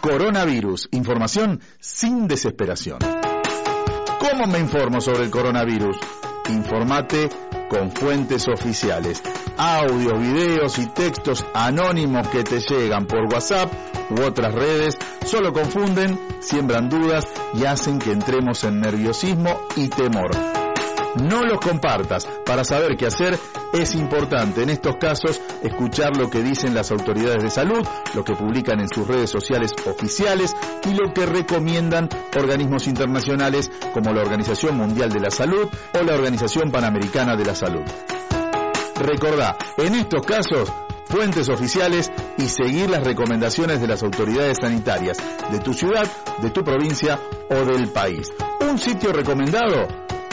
Coronavirus, información sin desesperación. ¿Cómo me informo sobre el coronavirus? Informate con fuentes oficiales. Audios, videos y textos anónimos que te llegan por WhatsApp u otras redes solo confunden, siembran dudas y hacen que entremos en nerviosismo y temor. No los compartas. Para saber qué hacer es importante en estos casos escuchar lo que dicen las autoridades de salud, lo que publican en sus redes sociales oficiales y lo que recomiendan organismos internacionales como la Organización Mundial de la Salud o la Organización Panamericana de la Salud. Recordá, en estos casos, fuentes oficiales y seguir las recomendaciones de las autoridades sanitarias de tu ciudad, de tu provincia o del país. Un sitio recomendado: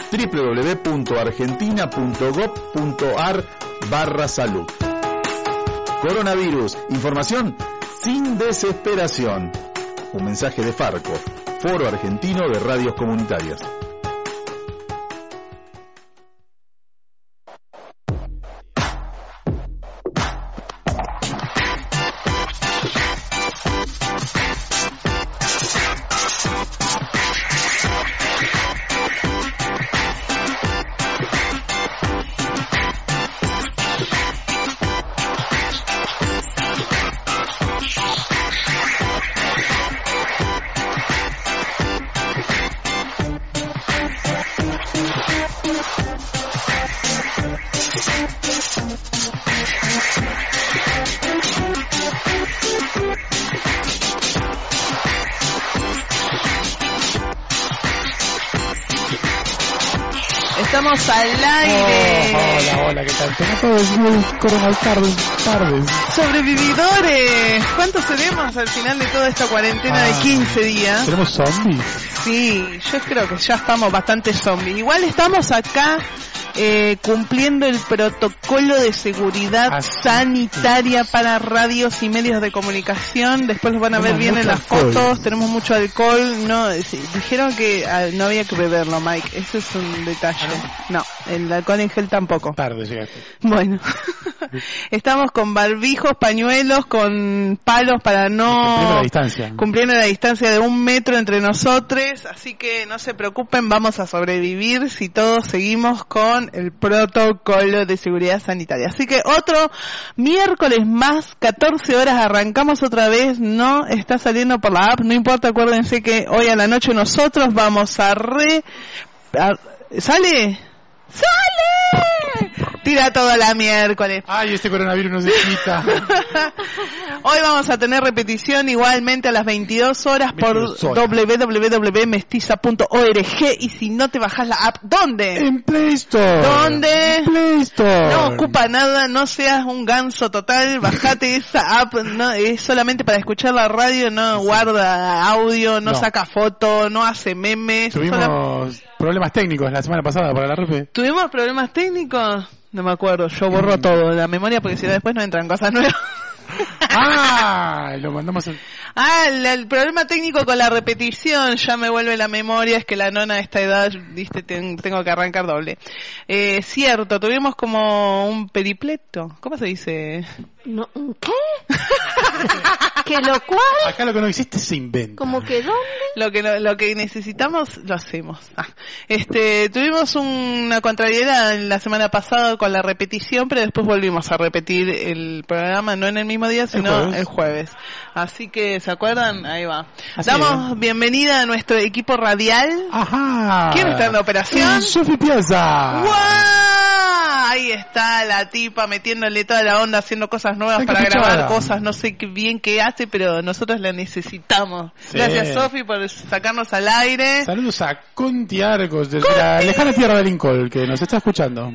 www.argentina.gov.ar/salud. Coronavirus, información sin desesperación. Un mensaje de Farco, Foro Argentino de Radios Comunitarias. Estamos al aire. Hola, ¿qué tal? Tenemos muy tardes. Sobrevividores. ¿Cuántos seremos al final de toda esta cuarentena de 15 días? ¿Tenemos zombies? Sí, yo creo que ya estamos bastante zombies. Igual estamos acá cumpliendo el protocolo de seguridad sanitaria para radios y medios de comunicación. Después los van a ver bien en las fotos. Tenemos mucho alcohol. No, dijeron que no había que beberlo, Mike. Ese es un detalle. No, el alcohol en gel tampoco. Tarde llegaste. Bueno, estamos con barbijos, pañuelos, con palos para no... Cumpliendo la distancia de 1 metro entre nosotros. Así que no se preocupen, vamos a sobrevivir si todos seguimos con el protocolo de seguridad sanitaria. Así que otro miércoles más, 14 horas, arrancamos otra vez. No está saliendo por la app, no importa, acuérdense que hoy a la noche nosotros vamos a ¿Sale? Tira toda la miércoles. Ay, este coronavirus no se quita. Hoy vamos a tener repetición igualmente a las 22 horas por www.mestiza.org. Y si no te bajas la app, ¿dónde? En Play Store. ¿Dónde? En Play Store. No ocupa nada, no seas un ganso total. Bajate esa app, no, es solamente para escuchar la radio, no guarda audio, no saca foto, no hace memes. Tuvimos problemas técnicos la semana pasada para la RP. ¿Tuvimos problemas técnicos? No me acuerdo, yo borro todo de la memoria porque si no después no entran cosas nuevas. Lo mandamos el problema técnico con la repetición, ya me vuelve la memoria, es que la nona a esta edad, viste, tengo que arrancar doble. Cierto, tuvimos como un peripleto, ¿cómo se dice? No, ¿qué? ¿Que lo cual? Acá lo que no existe se inventa. ¿Cómo que dónde? Lo que necesitamos, lo hacemos. Tuvimos una contrariedad la semana pasada con la repetición, pero después volvimos a repetir el programa, no en el mismo día, sino el jueves. Así que, ¿se acuerdan? Ahí va. Damos bienvenida a nuestro equipo radial. Ajá. ¿Quién está en la operación? Sofi Piazza. ¡Guau! Ahí está la tipa metiéndole toda la onda, haciendo cosas nuevas para grabar cosas, no sé bien qué hace, pero nosotros la necesitamos. Sí. Gracias, Sofi, por sacarnos al aire. Saludos a Conti Argos, desde la lejana tierra de Lincoln, que nos está escuchando.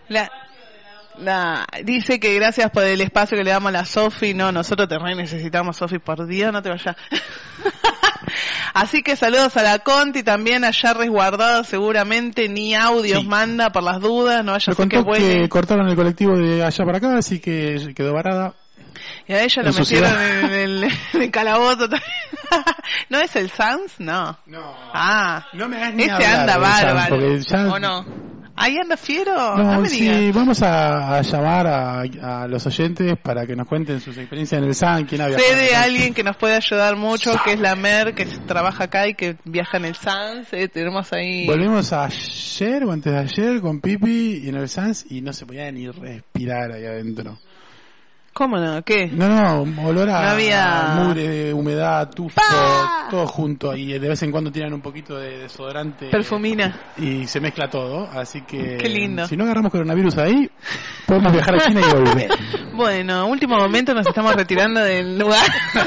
Dice que gracias por el espacio que le damos a la Sofi. No, nosotros te necesitamos, Sofi, por Dios, no te vayas. Así que saludos a la Conti, también allá resguardado seguramente, ni audios manda por las dudas, no vaya a ser que vuelva. Que cortaron el colectivo de allá para acá, así que quedó varada. Y a ella lo metieron en el calabozo también. ¿No es el Sans? No. No me hagas ni ese anda bárbaro. ¿O no? ¿Ahí anda Fiero? No, me sí, digas. vamos a llamar a los oyentes para que nos cuenten sus experiencias en el SAN, quién ha viajado. Sé de alguien que nos puede ayudar mucho, que es la Mer, que trabaja acá y que viaja en el SANS. Tenemos ahí... Volvimos ayer o antes de ayer con Pipi y en el SANS y no se podía ni respirar ahí adentro. ¿Cómo no? ¿Qué? No, olor a No había... mugre, humedad, tufo, todo junto. Y de vez en cuando tiran un poquito de desodorante. Perfumina. Y se mezcla todo, así que... Qué lindo. Si no agarramos coronavirus ahí, podemos viajar a China y volver. Bueno, último momento, nos estamos retirando del lugar.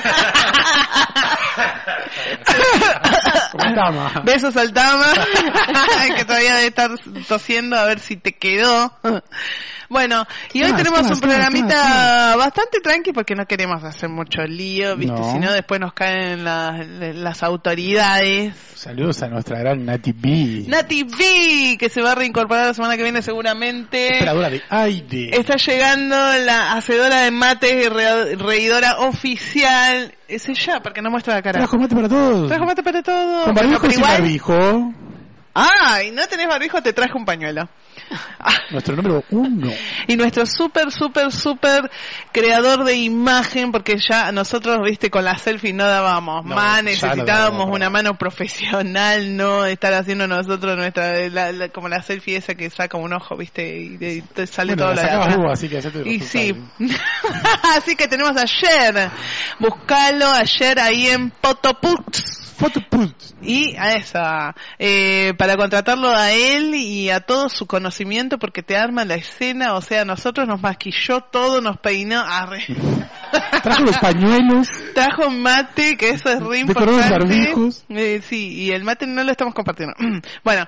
Tama. Besos al Tama, que todavía debe estar tosiendo a ver si te quedó. Bueno, y hoy tenemos un programita bastante tranqui porque no queremos hacer mucho lío, ¿viste? No. Si no, después nos caen las autoridades. Saludos a nuestra gran Nati B. Nati B, que se va a reincorporar la semana que viene seguramente. Operadora de aire. Está llegando la hacedora de mates y reidora oficial. Es ella, porque no muestra la cara. Trajo mate para todos. Trajo mate para todo. Con barbijo Pero sin barbijo. Y no tenés barbijo, te traje un pañuelo. Nuestro número 1. Y nuestro súper creador de imagen, porque ya nosotros, viste, con la selfie no dábamos más, necesitábamos una mano profesional, no estar haciendo nosotros como la selfie esa que saca un ojo, viste, y te sale todo la así que y sí. Así que tenemos ayer, buscalo ayer ahí en Potoput. Y a esa, para contratarlo a él y a todo su conocimiento, porque te arma la escena, o sea, nosotros nos maquilló todo, nos peinó, trajo los pañuelos, trajo mate, que eso es re importante. Decoró los barbijos. Sí, y el mate no lo estamos compartiendo. Bueno,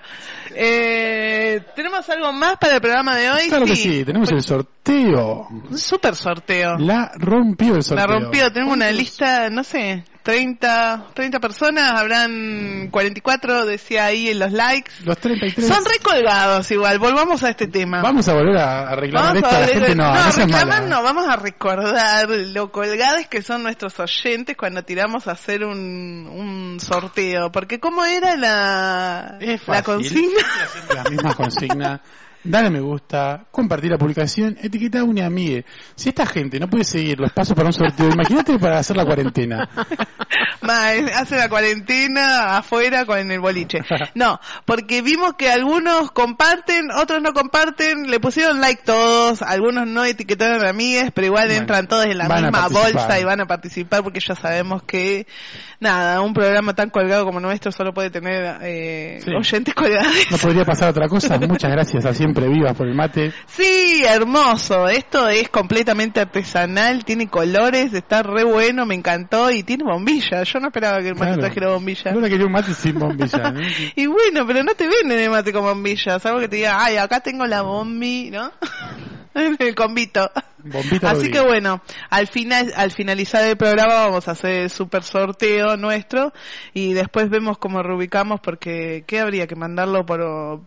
¿tenemos algo más para el programa de hoy? Claro que sí, tenemos el sorteo. Un super sorteo. La rompió el sorteo. La rompió, tenemos una lista, no sé, 30 personas, habrán 44, decía ahí en los likes. Los 33. Son recolgados igual, volvamos a este tema. Vamos a volver a reclamar esto, la gente no reclamar no, vamos a recordar lo colgados que son nuestros oyentes cuando tiramos a hacer un sorteo, porque ¿cómo era la consigna? La misma consigna. Dale me gusta, compartir la publicación, etiqueta a una amiga. Si esta gente no puede seguir los pasos para un sorteo, imagínate para hacer la cuarentena. Hace la cuarentena afuera con el boliche. No, porque vimos que algunos comparten, otros no comparten, le pusieron like todos, algunos no etiquetaron a amigas, pero igual entran todos en la misma bolsa y van a participar porque ya sabemos que, nada, un programa tan colgado como nuestro solo puede tener oyentes colgados. No podría pasar otra cosa. Muchas gracias a Siempre Vivas por el mate. Sí, hermoso. Esto es completamente artesanal, tiene colores, está re bueno, me encantó y tiene bombilla. Yo no esperaba que el mate trajera bombilla. Yo quería un mate sin bombilla, ¿no? Y bueno, pero no te venden el mate con bombilla. Salvo que te diga, acá tengo la bombi, ¿no? El convito. Bombita así que bueno, al finalizar el programa vamos a hacer el super sorteo nuestro y después vemos cómo reubicamos porque ¿qué habría que mandarlo por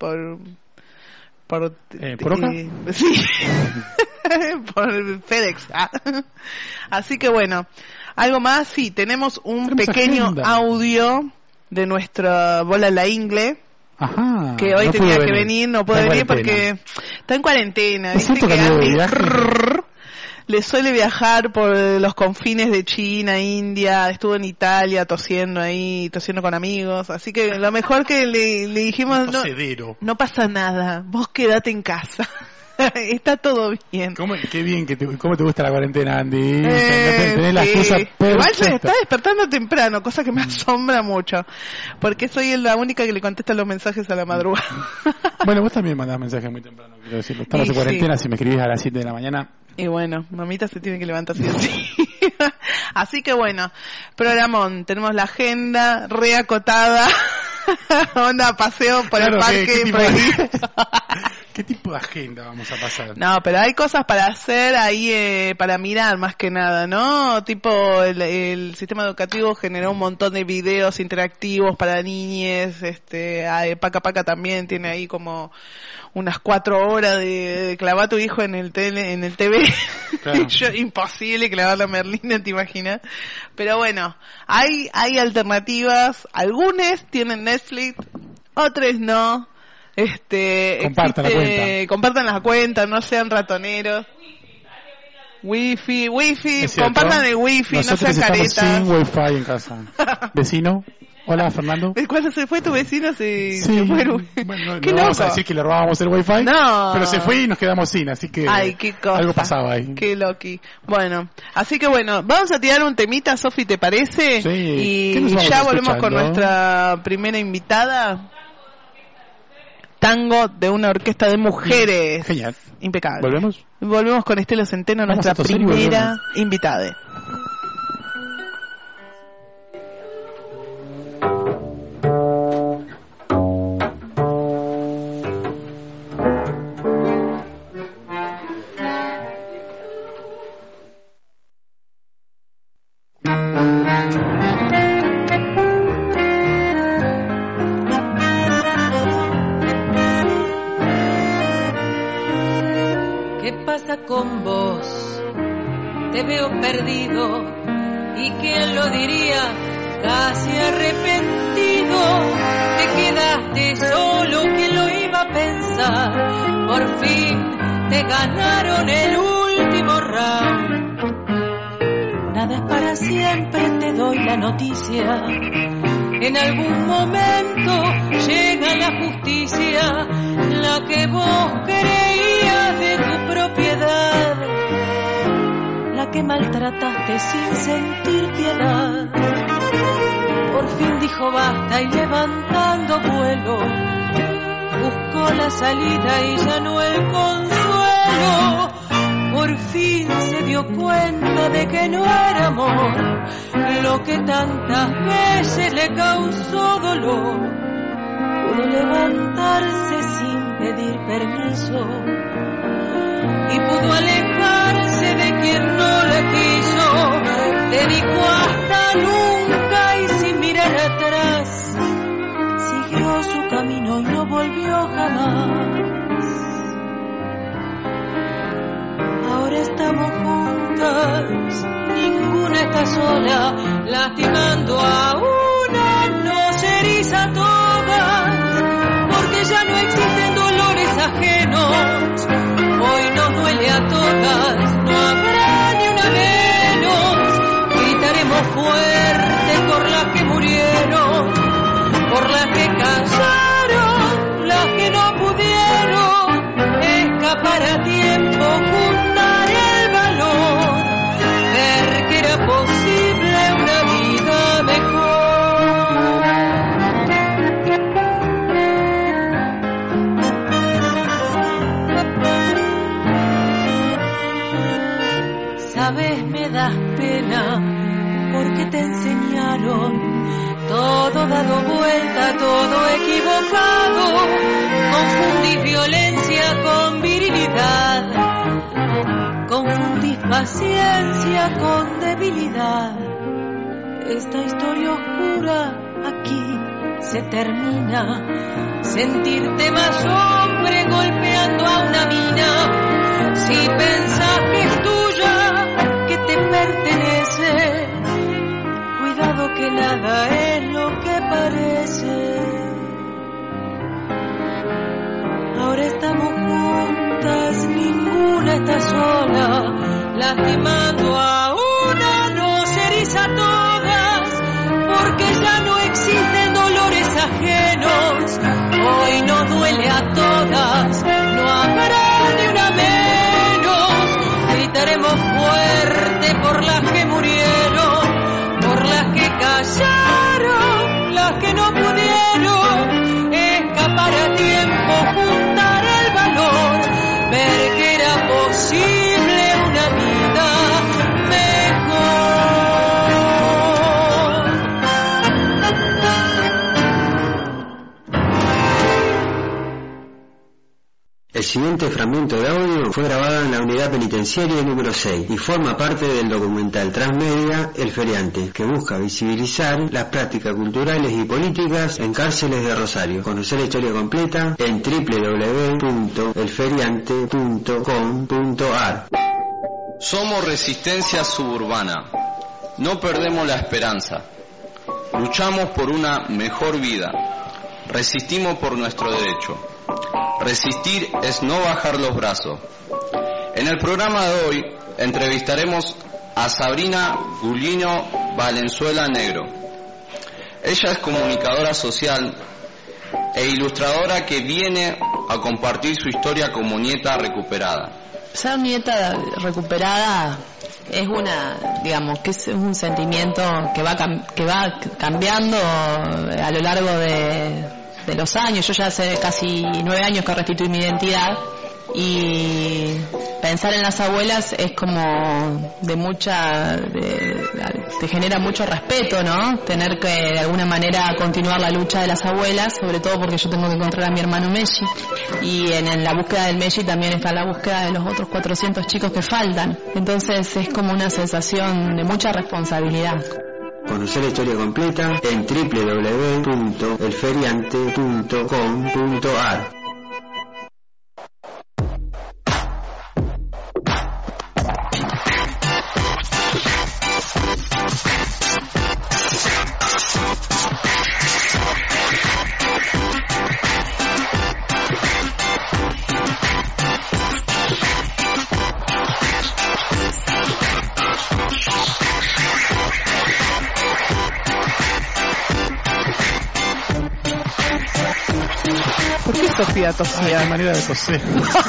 acá? Sí. Por FedEx. Así que bueno, algo más, sí, tenemos un pequeño audio de nuestra bola la ingle. Ajá, que hoy tenía que venir, no puede venir porque está en cuarentena. ¿Es cierto que le suele viajar por los confines de China, India, estuvo en Italia tosiendo con amigos, así que lo mejor que le dijimos, no pasa nada, vos quedate en casa. Está todo bien. Qué bien, ¿cómo te gusta la cuarentena, Andy? Tenés la excusa perfecta. Igual se está despertando temprano, cosa que me asombra mucho, porque soy la única que le contesta los mensajes a la madrugada. Bueno, vos también mandás mensajes muy temprano, quiero decirlo. Estamos en cuarentena, si me escribís a las 7 de la mañana. Y bueno, mamita se tiene que levantar así. Así que bueno, programón, tenemos la agenda reacotada. Onda paseo por el parque. ¿Qué tipo de agenda vamos a pasar? No, pero hay cosas para hacer ahí, para mirar más que nada, ¿no? Tipo, el sistema educativo generó un montón de videos interactivos para niñes, Paca Paca también tiene ahí como unas 4 horas de clavar a tu hijo en el TV. Claro. Imposible clavarla a Merlina, ¿te imaginas? Pero bueno, hay alternativas, algunas tienen Netflix, otras no. Compartan la cuenta, no sean ratoneros. Wifi, compartan el wifi, nosotros no sean caretas. Sin wifi en casa. Vecino, hola Fernando. Cuando se fue tu vecino se fue. Bueno, no vamos a decir que le robábamos el wifi, pero se fue y nos quedamos sin, así que qué cosa. Algo pasaba ahí. Qué loqui. Bueno, así que vamos a tirar un temita, Sofi, ¿te parece? Sí. Y ya volvemos con nuestra primera invitada. Tango de una orquesta de mujeres. Genial. Impecable. Volvemos con Estela Centeno, nuestra primera invitada. Con vos te veo perdido y quién lo diría, casi arrepentido. Te quedaste solo, ¿quién lo iba a pensar? Por fin te ganaron el último round. Nada es para siempre, te doy la noticia. En algún momento llega la justicia, la que vos creías de tu propiedad, la que maltrataste sin sentir piedad. Por fin dijo basta y levantando vuelo, buscó la salida y ya no el consuelo. Por fin se dio cuenta de que no era amor lo que tantas veces le causó dolor. Pudo levantarse sin pedir permiso y pudo alejarse de quien no le quiso. Dedicó hasta nunca y sin mirar atrás siguió su camino y no volvió jamás. Ahora estamos juntas, ninguna está sola, lastimando a una nos eriza a todas, porque ya no existen dolores ajenos, hoy nos duele a todas, no habrá ni una menos, gritaremos fuerte por las que murieron, por las que callaron, las que no pudieron escapar a tiempo, juntar el valor, ver que era posible una vida mejor. Sabes, me das pena porque te enseñaron todo dado vuelta, todo equivocado. Confundís violencia con virilidad, confundís paciencia con debilidad. Esta historia oscura aquí se termina. Sentirte más hombre golpeando a una mina. Si pensás que es tuya, que te pertenece, cuidado que nada es lo que parece. Ahora estamos juntas, ninguna está sola, lastimando a una nos eriza a todas, porque ya no existen dolores ajenos, hoy nos duele a todas, no habrá ni una menos, gritaremos fuerte por las que murieron, por las que callaron, las que no pudieron escapar a tiempo, juntar el valor, ver que era posible una vida mejor. El siguiente fragmento de audio fue grabado en la unidad penitenciaria número 6 y forma parte del documental transmedia El Feriante, que busca visibilizar las prácticas culturales y políticas en cárceles de Rosario. Conocer la historia completa en www.elferiante.com.ar. Somos resistencia suburbana. No perdemos la esperanza. Luchamos por una mejor vida. resistimos por nuestro derecho. Resistir es no bajar los brazos. En el programa de hoy entrevistaremos a Sabrina Gulino Valenzuela Negro. Ella es comunicadora social e ilustradora que viene a compartir su historia como nieta recuperada. Ser nieta recuperada es que es un sentimiento que va cambiando a lo largo de los años. Yo ya hace casi 9 años que restituí mi identidad, y pensar en las abuelas es como te genera mucho respeto, ¿no? Tener que de alguna manera continuar la lucha de las abuelas, sobre todo porque yo tengo que encontrar a mi hermano Messi, y en la búsqueda del Messi también está la búsqueda de los otros 400 chicos que faltan. Entonces es como una sensación de mucha responsabilidad. Conocer la historia completa en www.elferiante.com.ar. ¿Por qué Sofía tosía? Ay, manera de toser.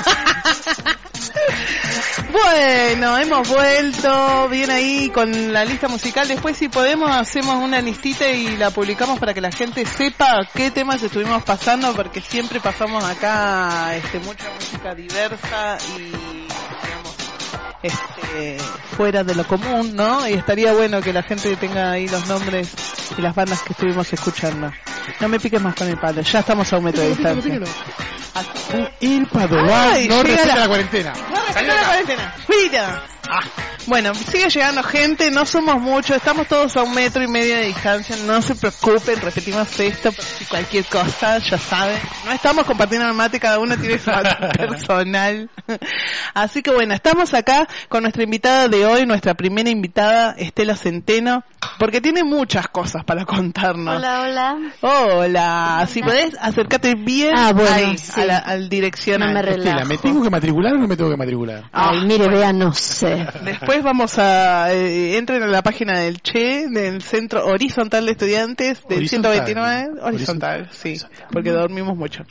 Bueno, hemos vuelto bien ahí con la lista musical. Después, si podemos, hacemos una listita y la publicamos para que la gente sepa qué temas estuvimos pasando, porque siempre pasamos acá mucha música diversa y, digamos, fuera de lo común, ¿no? Y estaría bueno que la gente tenga ahí los nombres y las bandas que estuvimos escuchando. No me piques más con el palo, ya estamos a 1 metro de distancia. El Padovan no respeta la cuarentena. No respeta la cuarentena. Mira. Bueno, sigue llegando gente, no somos muchos, estamos todos a 1,5 metros de distancia, no se preocupen, repetimos esto, por si cualquier cosa, ya saben. No estamos compartiendo el mate, cada uno tiene su mate personal. Así que bueno, estamos acá con nuestra invitada de hoy, nuestra primera invitada, Estela Centeno, porque tiene muchas cosas para contarnos. Hola. Hola, si podés acercarte bien ahí, sí, al direccional. No me relajo. Estela, ¿me tengo que matricular o no me tengo que matricular? Ay, mire, vea, no sé. Después vamos a entren a la página del CHE, del Centro Horizontal de Estudiantes del 129, horizontal, sí, porque dormimos mucho.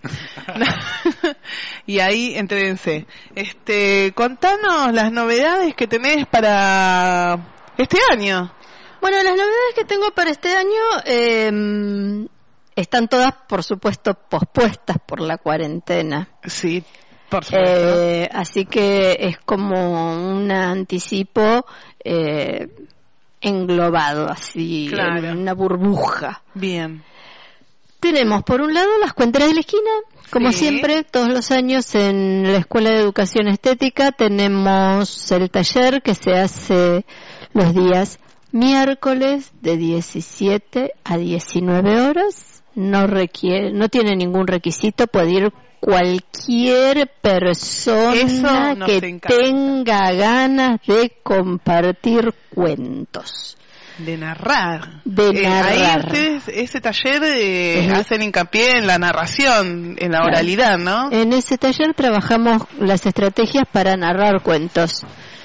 Y ahí entrénse. Contanos las novedades que tenés para este año. Bueno, las novedades que tengo para este año están todas, por supuesto, pospuestas por la cuarentena. Sí. Por supuesto. Así que es como un anticipo englobado, así, claro, en una burbuja. Bien. Tenemos, por un lado, las cuenteras de la esquina. Como siempre, todos los años en la Escuela de Educación Estética tenemos el taller que se hace los días miércoles de 17 a 19 horas. No tiene ningún requisito, puede ir cualquier persona que tenga ganas de compartir cuentos. De narrar. Ahí ustedes, ese taller, hacen hincapié en la narración, en la oralidad, ¿no? En ese taller trabajamos las estrategias para narrar cuentos.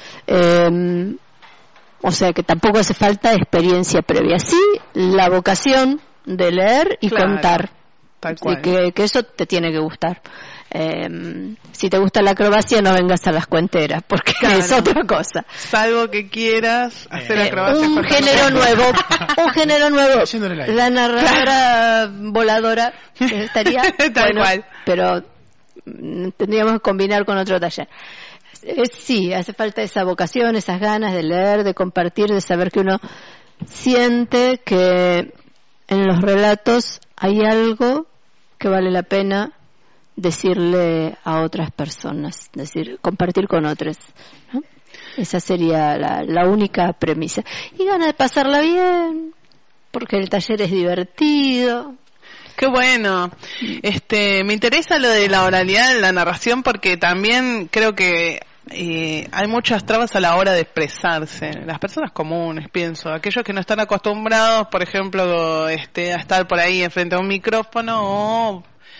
O sea que tampoco hace falta experiencia previa. Sí, la vocación de leer y contar. Tal cual. Que eso te tiene que gustar. Si te gusta la acrobacia, no vengas a las cuenteras, porque es otra cosa. Salvo que quieras hacer acrobacia. Un género nuevo. La narradora voladora estaría tal cual. Pero tendríamos que combinar con otro taller. Sí, hace falta esa vocación, esas ganas de leer, de compartir, de saber que uno siente que en los relatos hay algo que vale la pena decirle a otras personas, compartir con otros, ¿no? Esa sería la única premisa. Y ganas de pasarla bien, porque el taller es divertido. Qué bueno. Me interesa lo de la oralidad en la narración, porque también creo que hay muchas trabas a la hora de expresarse. Las personas comunes, pienso, aquellos que no están acostumbrados, por ejemplo, a estar por ahí enfrente a un micrófono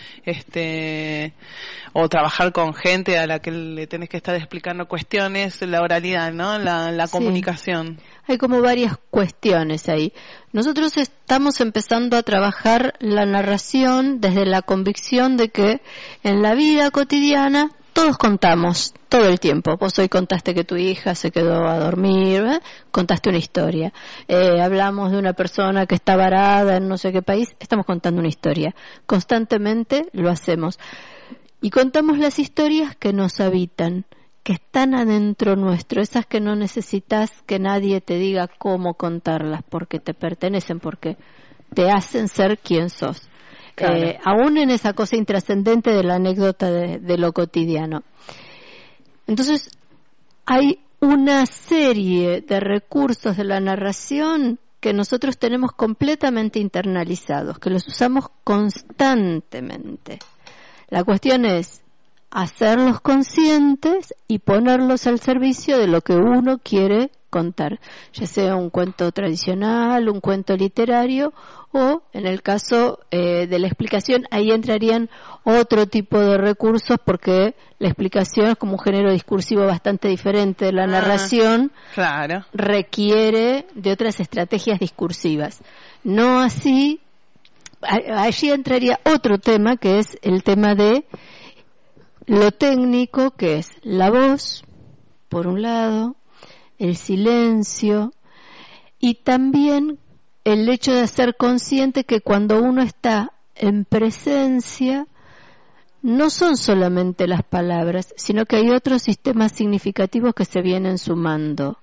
o trabajar con gente a la que le tenés que estar explicando cuestiones, la oralidad, ¿no? La comunicación. Hay como varias cuestiones ahí. Nosotros estamos empezando a trabajar la narración desde la convicción de que en la vida cotidiana todos contamos todo el tiempo. Vos hoy contaste que tu hija se quedó a dormir, contaste una historia. Hablamos de una persona que está varada en no sé qué país, estamos contando una historia. Constantemente lo hacemos. Y contamos las historias que nos habitan, que están adentro nuestro, esas que no necesitas que nadie te diga cómo contarlas, porque te pertenecen, porque te hacen ser quien sos. Claro. Aún en esa cosa intrascendente de la anécdota de lo cotidiano. Entonces, hay una serie de recursos de la narración que nosotros tenemos completamente internalizados, que los usamos constantemente. La cuestión es hacerlos conscientes y ponerlos al servicio de lo que uno quiere contar, ya sea un cuento tradicional, un cuento literario o, en el caso de la explicación, ahí entrarían otro tipo de recursos porque la explicación es como un género discursivo bastante diferente de la narración, claro, requiere de otras estrategias discursivas. No así, allí entraría otro tema que es el tema de lo técnico, que es la voz, por un lado, el silencio y también el hecho de ser consciente que cuando uno está en presencia no son solamente las palabras, sino que hay otros sistemas significativos que se vienen sumando.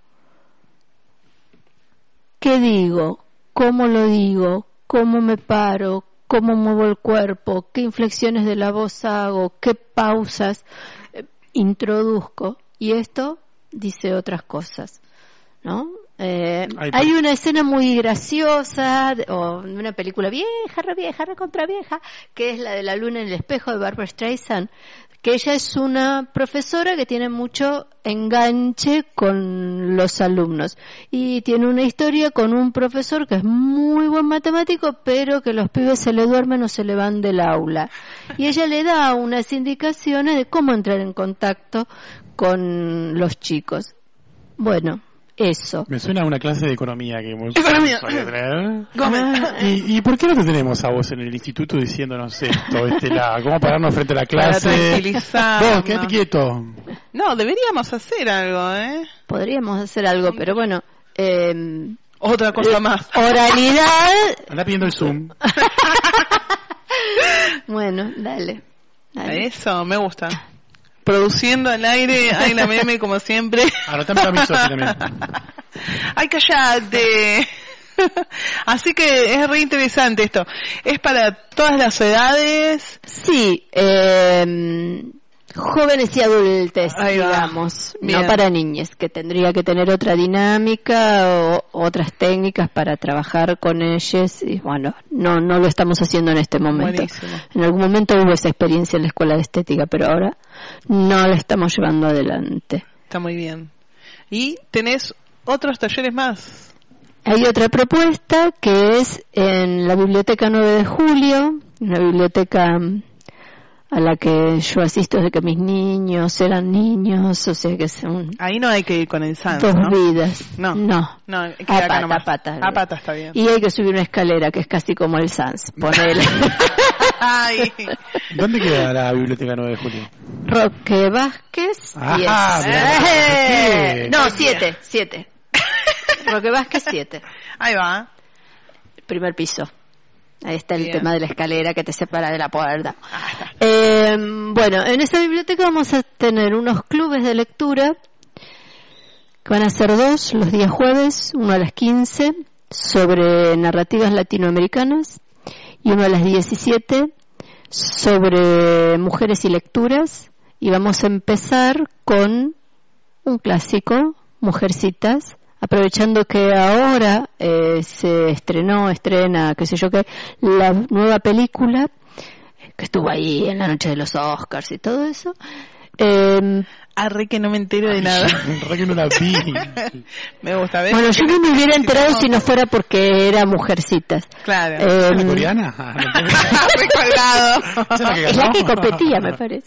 ¿Qué digo? ¿Cómo lo digo? ¿Cómo me paro? ¿Cómo muevo el cuerpo? ¿Qué inflexiones de la voz hago? ¿Qué pausas introduzco? Y esto dice otras cosas, ¿no? Hay una escena muy graciosa, o una película vieja, recontra vieja, que es la de La luna en el espejo de Barbra Streisand, que ella es una profesora que tiene mucho enganche con los alumnos y tiene una historia con un profesor que es muy buen matemático, pero que los pibes se le duermen o se le van del aula. Y ella le da unas indicaciones de cómo entrar en contacto con los chicos. Bueno, eso. Me suena a una clase de economía que hemos solía tener. ¿Y por qué no te tenemos a vos en el instituto diciéndonos esto? ¿Cómo pararnos frente a la clase? Para tranquilizar. Vos, quédate quieto. No, deberíamos hacer algo, ¿eh? Podríamos hacer algo, pero bueno. Otra cosa más. Oralidad. Anda pidiendo el Zoom. Bueno, dale. Eso, me gusta. Produciendo al aire, ay, la meme como siempre. Anotame a mi socio también. Ay, callate. Así que es re interesante esto. ¿Es para todas las edades? Sí, jóvenes y adultos, digamos, no para niñas, que tendría que tener otra dinámica o otras técnicas para trabajar con ellas. Y bueno, no lo estamos haciendo en este momento. Buenísimo. En algún momento hubo esa experiencia en la escuela de estética, pero ahora no la estamos llevando adelante. Está muy bien. ¿Y tenés otros talleres más? Hay otra propuesta que es en la Biblioteca 9 de Julio, una biblioteca a la que yo asisto desde que mis niños eran niños, o sea que son... Ahí no hay que ir con el SANS, dos ¿no? vidas. No, a pata está bien. Y hay que subir una escalera que es casi como el SANS, ponele. Ay. ¿Dónde queda la Biblioteca 9 de Julio? Roque Vázquez 10. No, 7. Roque Vázquez 7. Ahí va. Primer piso. Ahí está el tema de la escalera que te separa de la puerta. Bueno, en esa biblioteca vamos a tener unos clubes de lectura que van a ser 2 los días jueves, uno a las 15 sobre narrativas latinoamericanas y uno a las 17 sobre mujeres y lecturas, y vamos a empezar con un clásico, Mujercitas, aprovechando que ahora se estrena, qué sé yo qué, la nueva película que estuvo ahí en la noche de los Oscars y todo eso, Arre que no me entero de nada. Arre que no la vi. Me gusta ver. Bueno, yo no me hubiera enterado si no fuera porque era Mujercitas. Claro. ¿Es la coreana? Es la que competía, me parece.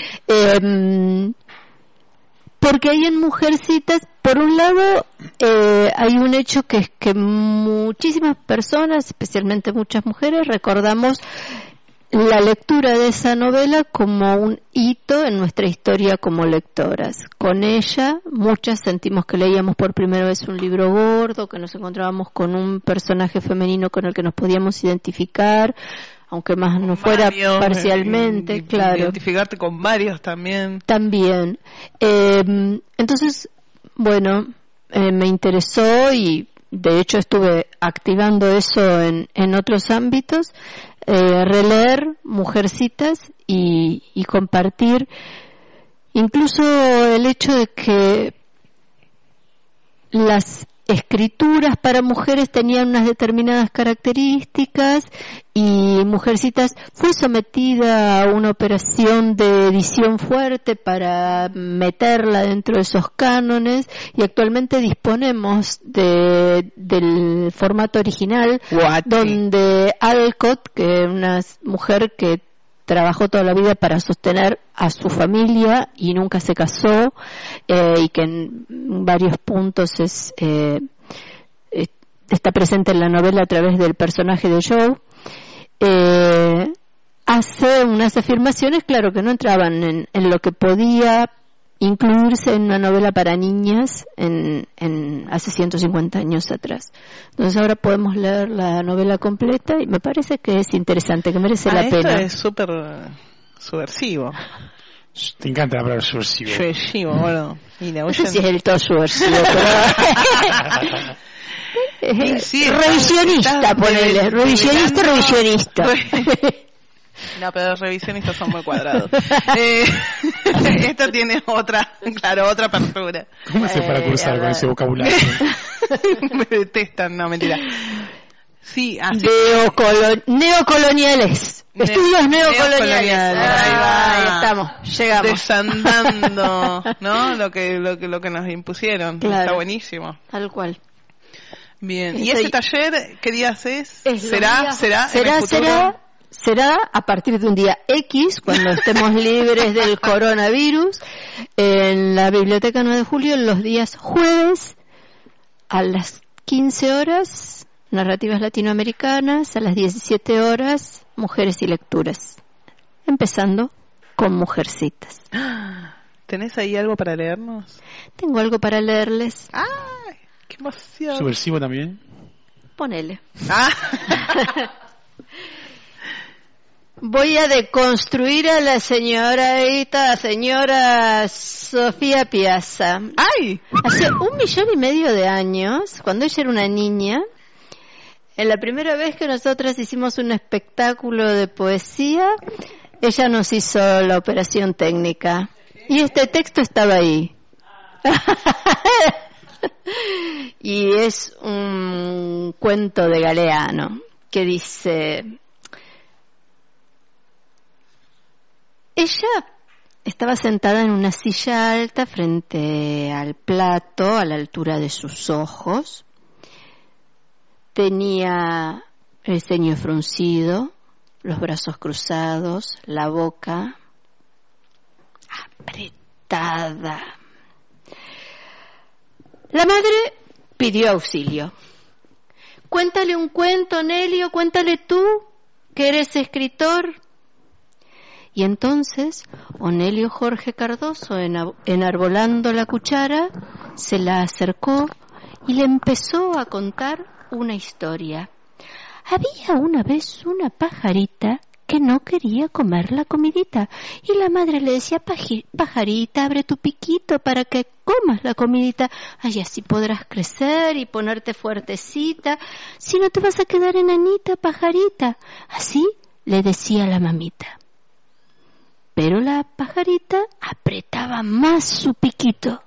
Porque ahí en Mujercitas, por un lado, hay un hecho que es que muchísimas personas, especialmente muchas mujeres, recordamos la lectura de esa novela como un hito en nuestra historia como lectoras. Con ella, muchas sentimos que leíamos por primera vez un libro gordo, que nos encontrábamos con un personaje femenino con el que nos podíamos identificar, aunque más no fuera varios, parcialmente, claro. Identificarte con varios también. También. Entonces, bueno, me interesó y de hecho estuve activando eso en otros ámbitos, releer Mujercitas y compartir incluso el hecho de que las escrituras para mujeres tenían unas determinadas características y Mujercitas fue sometida a una operación de edición fuerte para meterla dentro de esos cánones y actualmente disponemos del formato original donde Alcott, que es una mujer que trabajó toda la vida para sostener a su familia y nunca se casó, y que en varios puntos está presente en la novela a través del personaje de Joe, hace unas afirmaciones, claro, que no entraban en lo que podía incluirse en una novela para niñas en hace 150 años atrás. Entonces ahora podemos leer la novela completa y me parece que es interesante, que merece la pena. Esto es súper subversivo. Te encanta la palabra subversivo. Subversivo, bueno. No sé si es el todo subversivo, pero... sí, revisionista, ponele. Revisionista. No, pero los revisionistas son muy cuadrados. Esto tiene otra apertura. ¿Cómo hace para cruzar con ese vocabulario? Me detestan, no, mentira. Sí, así. Neocoloniales. Estudios neocoloniales. Ahí estamos, llegamos. Desandando, ¿no? Lo que nos impusieron. Claro. Está buenísimo. Tal cual. Bien. ¿Y ese taller qué días es? Será a partir de un día X, cuando estemos libres del coronavirus, en la Biblioteca 9 de Julio, los días jueves, a las 15 horas, narrativas latinoamericanas, a las 17 horas, mujeres y lecturas. Empezando con Mujercitas. ¿Tenés ahí algo para leernos? Tengo algo para leerles. ¡Ay! ¡Qué emoción! ¿Subversivo también? Ponele. Voy a deconstruir a la señora Sofía Piazza. ¡Ay! Hace 1,5 millones de años, cuando ella era una niña, en la primera vez que nosotras hicimos un espectáculo de poesía, ella nos hizo la operación técnica. Y este texto estaba ahí. Y es un cuento de Galeano que dice... Ella estaba sentada en una silla alta frente al plato, a la altura de sus ojos. Tenía el ceño fruncido, los brazos cruzados, la boca apretada. La madre pidió auxilio. Cuéntale un cuento, Nelio, cuéntale tú, que eres escritor. Y entonces, Onelio Jorge Cardoso, enarbolando la cuchara, se la acercó y le empezó a contar una historia. Había una vez una pajarita que no quería comer la comidita, y la madre le decía: pajarita, abre tu piquito para que comas la comidita, ay, así podrás crecer y ponerte fuertecita, si no te vas a quedar enanita, pajarita. Así le decía la mamita. Pero la pajarita apretaba más su piquito.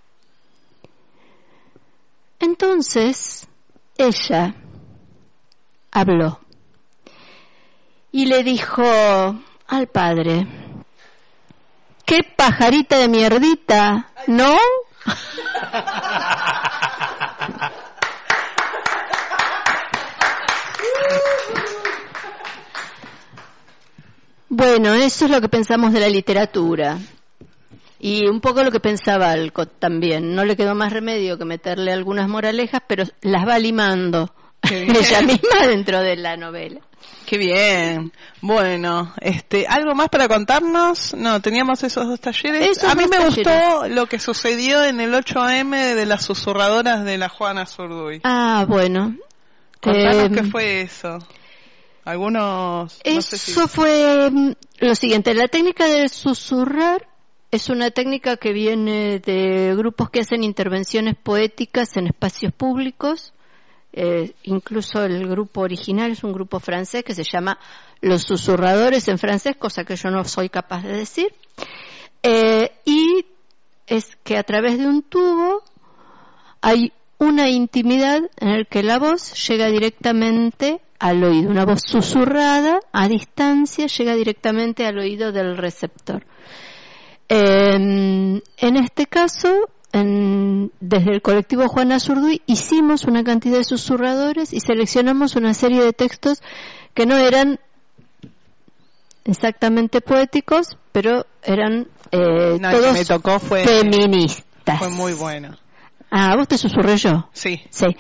Entonces ella habló y le dijo al padre: qué pajarita de mierdita, ¿no? Bueno, eso es lo que pensamos de la literatura. Y un poco lo que pensaba Alcott también. No le quedó más remedio que meterle algunas moralejas, pero las va limando ella misma dentro de la novela. Qué bien. Bueno, ¿algo más para contarnos? No, teníamos esos 2 talleres. A mí me gustó lo que sucedió en el 8M de las susurradoras de la Juana Zurduy. Ah, bueno. Contanos qué fue eso. Algunos... Eso fue lo siguiente. La técnica del susurrar es una técnica que viene de grupos que hacen intervenciones poéticas en espacios públicos. Incluso el grupo original es un grupo francés que se llama Los Susurradores en francés, cosa que yo no soy capaz de decir. Y es que a través de un tubo hay una intimidad en el que la voz llega directamente al oído. Una voz susurrada a distancia llega directamente al oído del receptor. En este caso, desde el colectivo Juana Zurduy hicimos una cantidad de susurradores y seleccionamos una serie de textos que no eran exactamente poéticos, pero eran todos me tocó feministas. Fue muy bueno. Ah, ¿vos te susurré yo? Sí.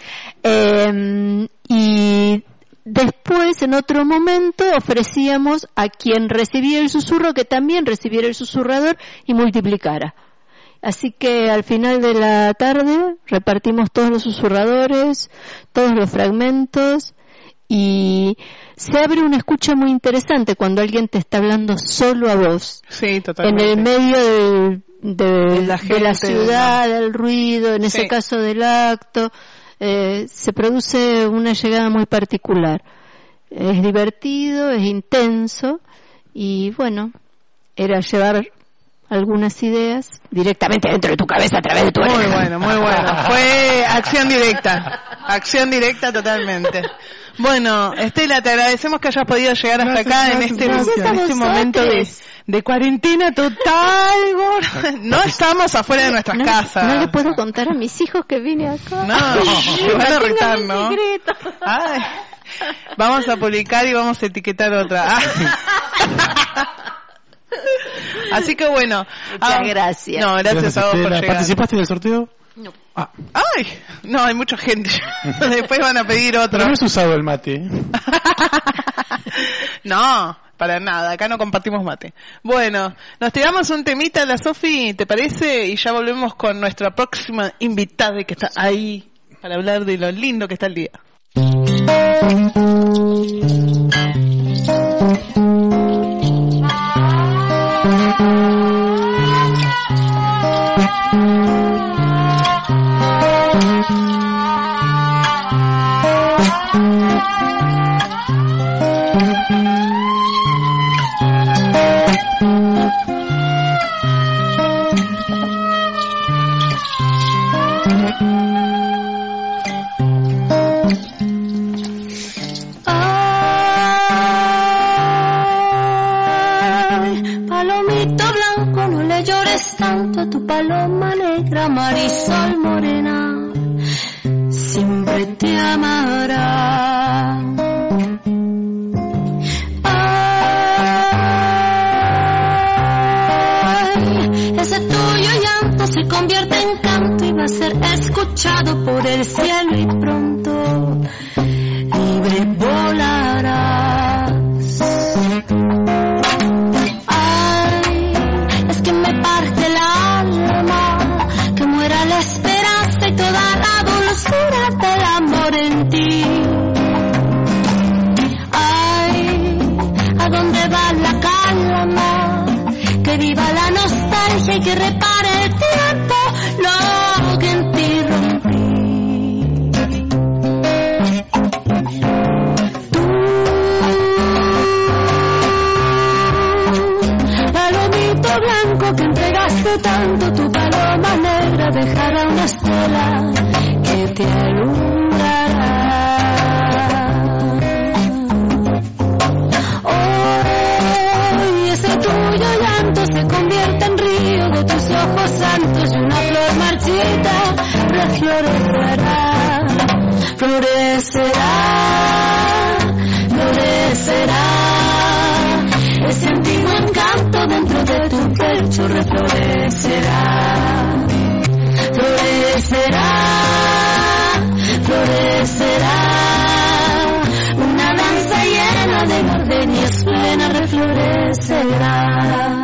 Y después, en otro momento, ofrecíamos a quien recibía el susurro que también recibiera el susurrador y multiplicara. Así que al final de la tarde repartimos todos los susurradores, todos los fragmentos, y se abre una escucha muy interesante cuando alguien te está hablando solo a vos. Sí, totalmente. En el medio de la ciudad, del ruido, en ese caso del acto. Se produce una llegada muy particular. Es divertido, es intenso y bueno, era llevar algunas ideas directamente dentro de tu cabeza a través de tu oreja. Muy bueno, muy bueno. Fue acción directa totalmente. Bueno, Estela, te agradecemos que hayas podido llegar hasta acá en este momento de cuarentena total. No estamos afuera de nuestras casas. No le puedo contar a mis hijos que vine acá. No, te van a retar, ¿no? Ay, vamos a publicar y vamos a etiquetar otra. Así que bueno. Muchas gracias. No, gracias a vos por llegar. ¿Participaste del sorteo? No. Ay, no, hay mucha gente. Después van a pedir otro. Pero no has usado el mate. No, para nada, acá no compartimos mate. Bueno, nos tiramos un temita a la Sofi, ¿te parece? Y ya volvemos con nuestra próxima invitada que está ahí para hablar de lo lindo que está el día. Tanto a tu paloma negra, Marisol morena, siempre te amará. Ay, ese tuyo llanto se convierte en canto y va a ser escuchado por el cielo y pronto libre volarás. Del amor en ti. Ay, ¿a dónde va la calma? Que viva la nostalgia y que repare el tiempo lo que en ti rompí. Tú, palomito blanco que entregaste tanto, tu paloma negra dejará una estela que te alumbrará. Hoy ese tuyo llanto se convierte en reflorecerá.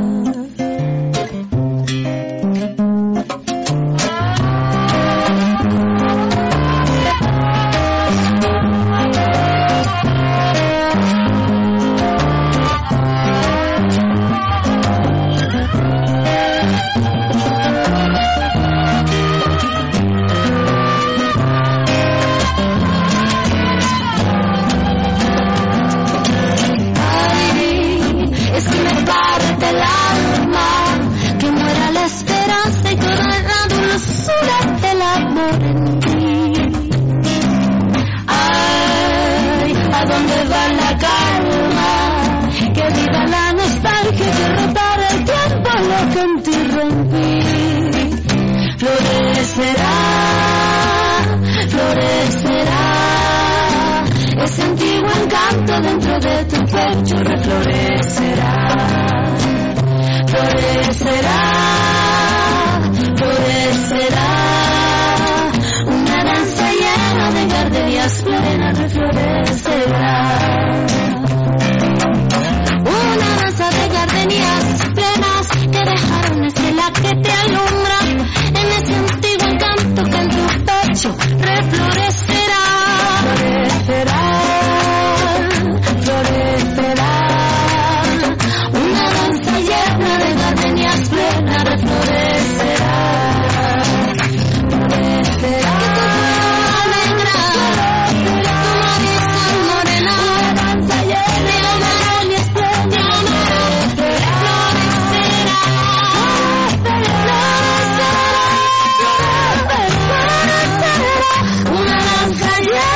Dentro de tu pecho reflorecerá, florecerá, florecerá. Una danza llena de gardenias plenas reflorecerá. Una danza de gardenias plenas que dejaron estela que te alumbra en ese antiguo encanto que en tu pecho reflorecerá, florecerá. Una danza llena de gardenias plenas reflorecerá, florecerá. Que tu cuerpo negra, tu nariz tan morena, una danza llena de gardenias plenas reflorecerá, florecerá. Una danza llena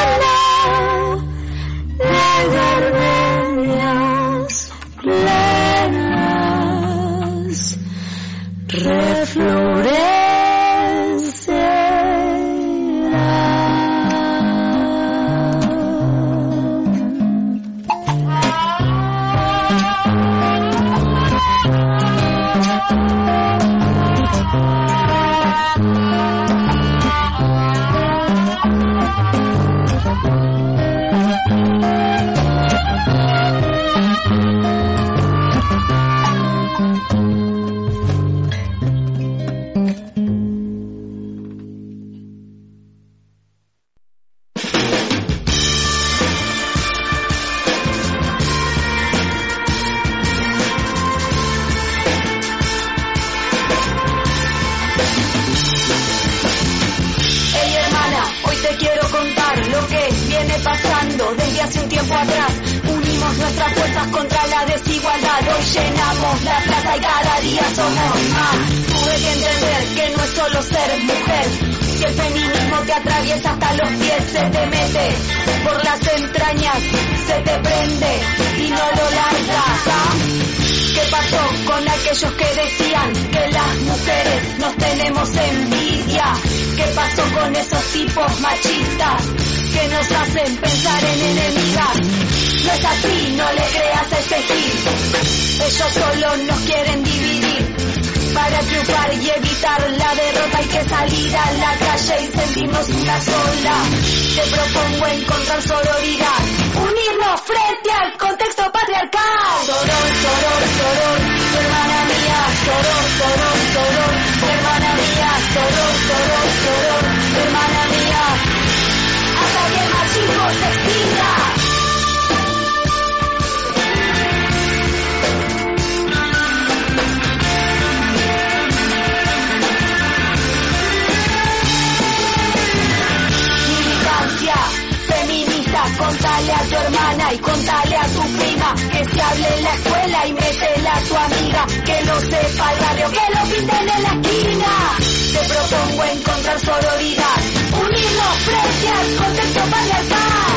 contale a tu hermana y contale a tu prima, que se hable en la escuela y métela a tu amiga, que lo sepa el barrio, que lo pinten en la esquina. Te propongo encontrar sororidad, unirnos frente al contexto patriarcal.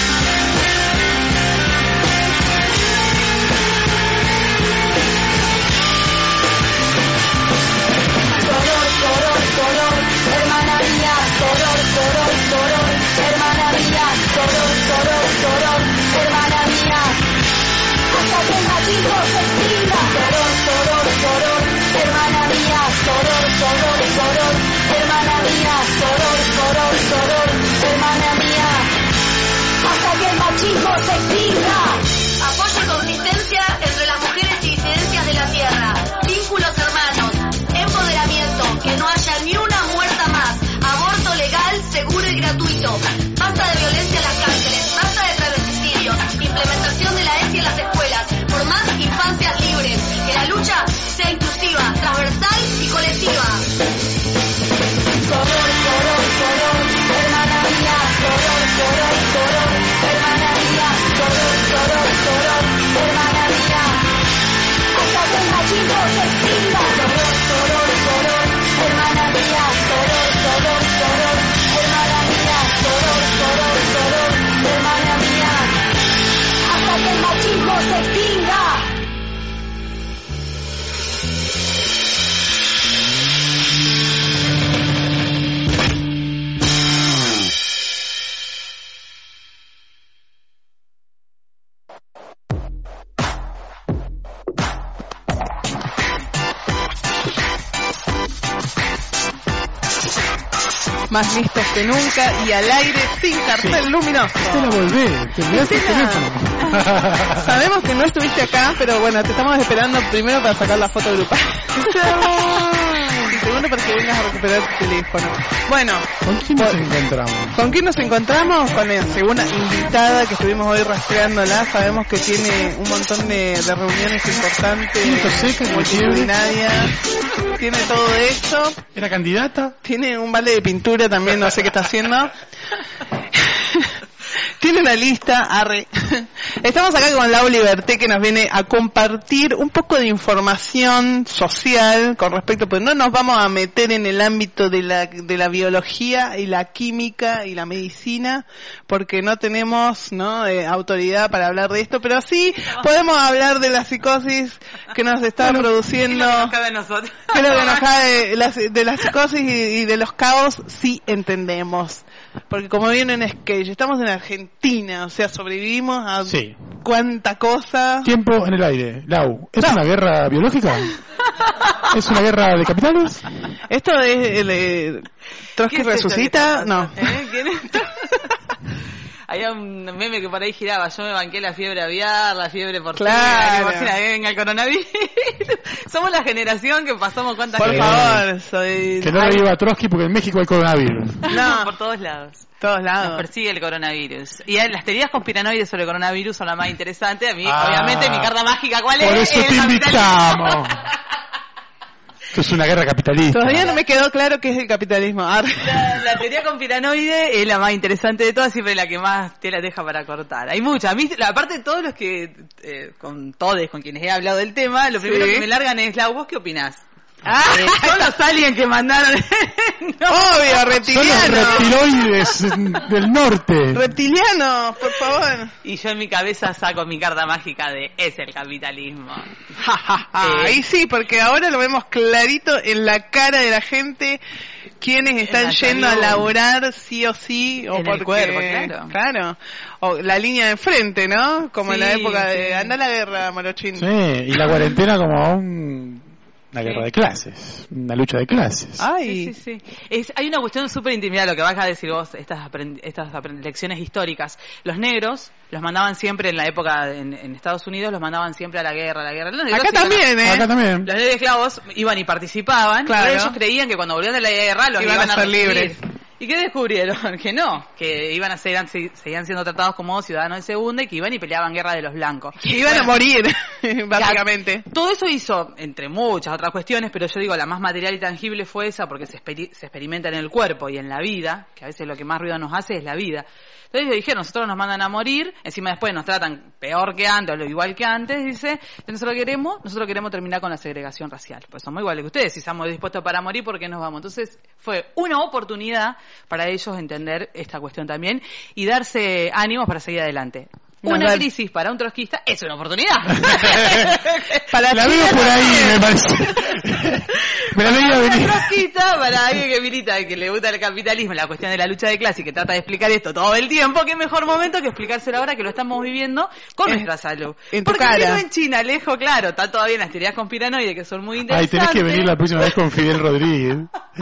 Soror, soror, soror, hermana mía, soror, soror, soror, hermana mía, soror, soror, soror, hermana mía, hasta que el machismo se extinga. Soror, soror, soror, hermana mía, soror, soror, soror, hermana mía, soror, soror, soror, hermana mía, más listos que nunca y al aire sin cartel luminoso. Te la volvé, te olvidaste el teléfono. Sabemos que no estuviste acá, pero bueno, te estamos esperando primero para sacar la foto grupal. Y segundo para que vengas a recuperar tu teléfono. Bueno, ¿con quién nos encontramos? ¿Con quién nos encontramos? Con la segunda invitada que estuvimos hoy rastreándola. Sabemos que tiene un montón de reuniones importantes, multitudinarias. Tiene todo esto. ¿Era candidata? Tiene un balde de pintura también, no sé qué está haciendo. Tiene una lista, Estamos acá con Lau Liberté, que nos viene a compartir un poco de información social con respecto, pues no nos vamos a meter en el ámbito de la biología y la química y la medicina, porque no tenemos autoridad para hablar de esto, pero sí podemos hablar de la psicosis que nos está produciendo. ¿Qué es lo que nos cabe a nosotros? ¿Qué es lo que nos cabe de la psicosis y de los caos? Sí entendemos. Porque como viene en Sketch, estamos en Argentina, o sea, sobrevivimos a cuánta cosa. Tiempo en el aire. Lau, ¿es una guerra biológica? ¿Es una guerra de capitales? Esto es Trotsky resucita, no. ¿Quién es? Había un meme que por ahí giraba, yo me banqué la fiebre aviar, la fiebre porcina, venga el coronavirus. Somos la generación que pasamos cuántas cosas. Por favor, que no le diga a Trotsky porque en México hay coronavirus. No, por todos lados. Todos lados. Nos persigue el coronavirus. Y las teorías conspiranoides sobre el coronavirus son las más interesantes. A mí, obviamente, mi carta mágica, ¿cuál es? Por eso te invitamos. Esto es una guerra capitalista. Todavía no me quedó claro qué es el capitalismo. La teoría conspiranoide es la más interesante de todas, siempre la que más te la deja para cortar. Hay muchas. A mí, aparte de todos los que, con quienes he hablado del tema, lo primero que me largan es, Lau, ¿vos qué opinás? Son los aliens que mandaron. Obvio, reptilianos. Son los reptiloides del norte. Reptilianos, por favor. Y yo en mi cabeza saco mi carta mágica de es el capitalismo. Ahí sí, porque ahora lo vemos clarito en la cara de la gente. Quienes están yendo a laburar sí o sí, o en porque, el cuerpo, claro, o la línea de frente, ¿no? Como en la época de anda la guerra, Morochín. Sí, y la cuarentena como una guerra de clases, una lucha de clases. Ay. Sí. Hay una cuestión súper intimidada, lo que vas a decir vos, estas lecciones históricas. Los negros los mandaban siempre en la época, en Estados Unidos, los mandaban siempre a la guerra. Acá también, Acá también. Los negros esclavos iban y participaban, pero ellos creían que cuando volvían de la guerra los iban a ser libres. ¿Y qué descubrieron? Que no, que iban a seguían siendo tratados como ciudadanos de segunda y que iban y peleaban guerra de los blancos. Que iban a morir, básicamente. Todo eso hizo, entre muchas otras cuestiones, pero yo digo, la más material y tangible fue esa, porque se experimenta en el cuerpo y en la vida, que a veces lo que más ruido nos hace es la vida. Entonces ellos dijeron, nosotros nos mandan a morir, encima después nos tratan peor que antes, o lo igual que antes, dice, nosotros queremos terminar con la segregación racial, pues somos iguales que ustedes, si estamos dispuestos para morir, ¿por qué nos vamos? Entonces fue una oportunidad para ellos entender esta cuestión también y darse ánimos para seguir adelante. Una crisis para un trotskista es una oportunidad. La veo por ahí, me parece. Me la veía venir. Trotskista, para alguien que milita, que le gusta el capitalismo, la cuestión de la lucha de clase y que trata de explicar esto todo el tiempo, qué mejor momento que explicárselo ahora que lo estamos viviendo con nuestra salud. Porque cara. En China, lejos, claro, está todavía en las teorías conspiranoides que son muy interesantes. Ay, tenés que venir la próxima vez con Fidel Rodríguez.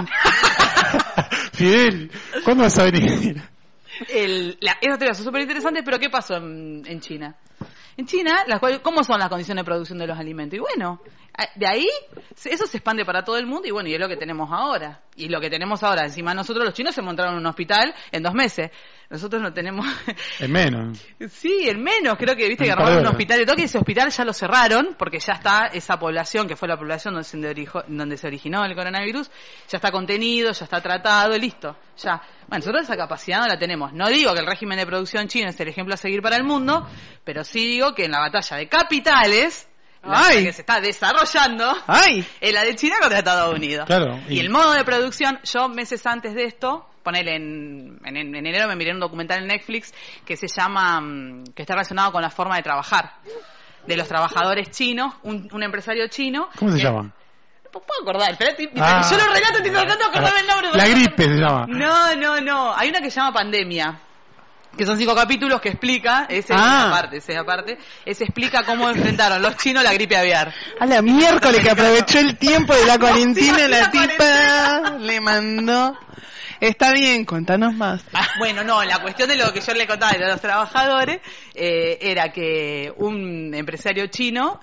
Fidel, ¿cuándo vas a venir? Esas teorías son súper interesantes, pero ¿qué pasó en China? En China, ¿cómo son las condiciones de producción de los alimentos? Y bueno, de ahí, eso se expande para todo el mundo y bueno, y es lo que tenemos ahora. Y lo que tenemos ahora, encima nosotros los chinos se montaron en un hospital en 2 meses. Nosotros no tenemos... En menos. Sí, en menos. Creo que, viste, que armaron un hospital de Tokio y ese hospital ya lo cerraron porque ya está esa población, que fue la población donde se originó el coronavirus, ya está contenido, ya está tratado y listo. Ya. Bueno, nosotros esa capacidad no la tenemos. No digo que el régimen de producción chino es el ejemplo a seguir para el mundo, pero sí digo que en la batalla de capitales... que se está desarrollando es la de China contra Estados Unidos. Claro, y el modo de producción, yo meses antes de esto, ponele en enero me miré un documental en Netflix que se llama, que está relacionado con la forma de trabajar de los trabajadores chinos, un empresario chino. ¿Cómo se llama? No puedo acordar, espérate, yo lo relato, estoy tratando de acordarme el nombre. La gripe se llama. No, hay una que se llama Pandemia. Que son 5 capítulos que explica, ese explica cómo enfrentaron los chinos la gripe aviar. A la miércoles que aprovechó el tiempo de la cuarentena, la tipa le mandó. Está bien, contanos más. Bueno, no, la cuestión de lo que yo le contaba de los trabajadores era que un empresario chino,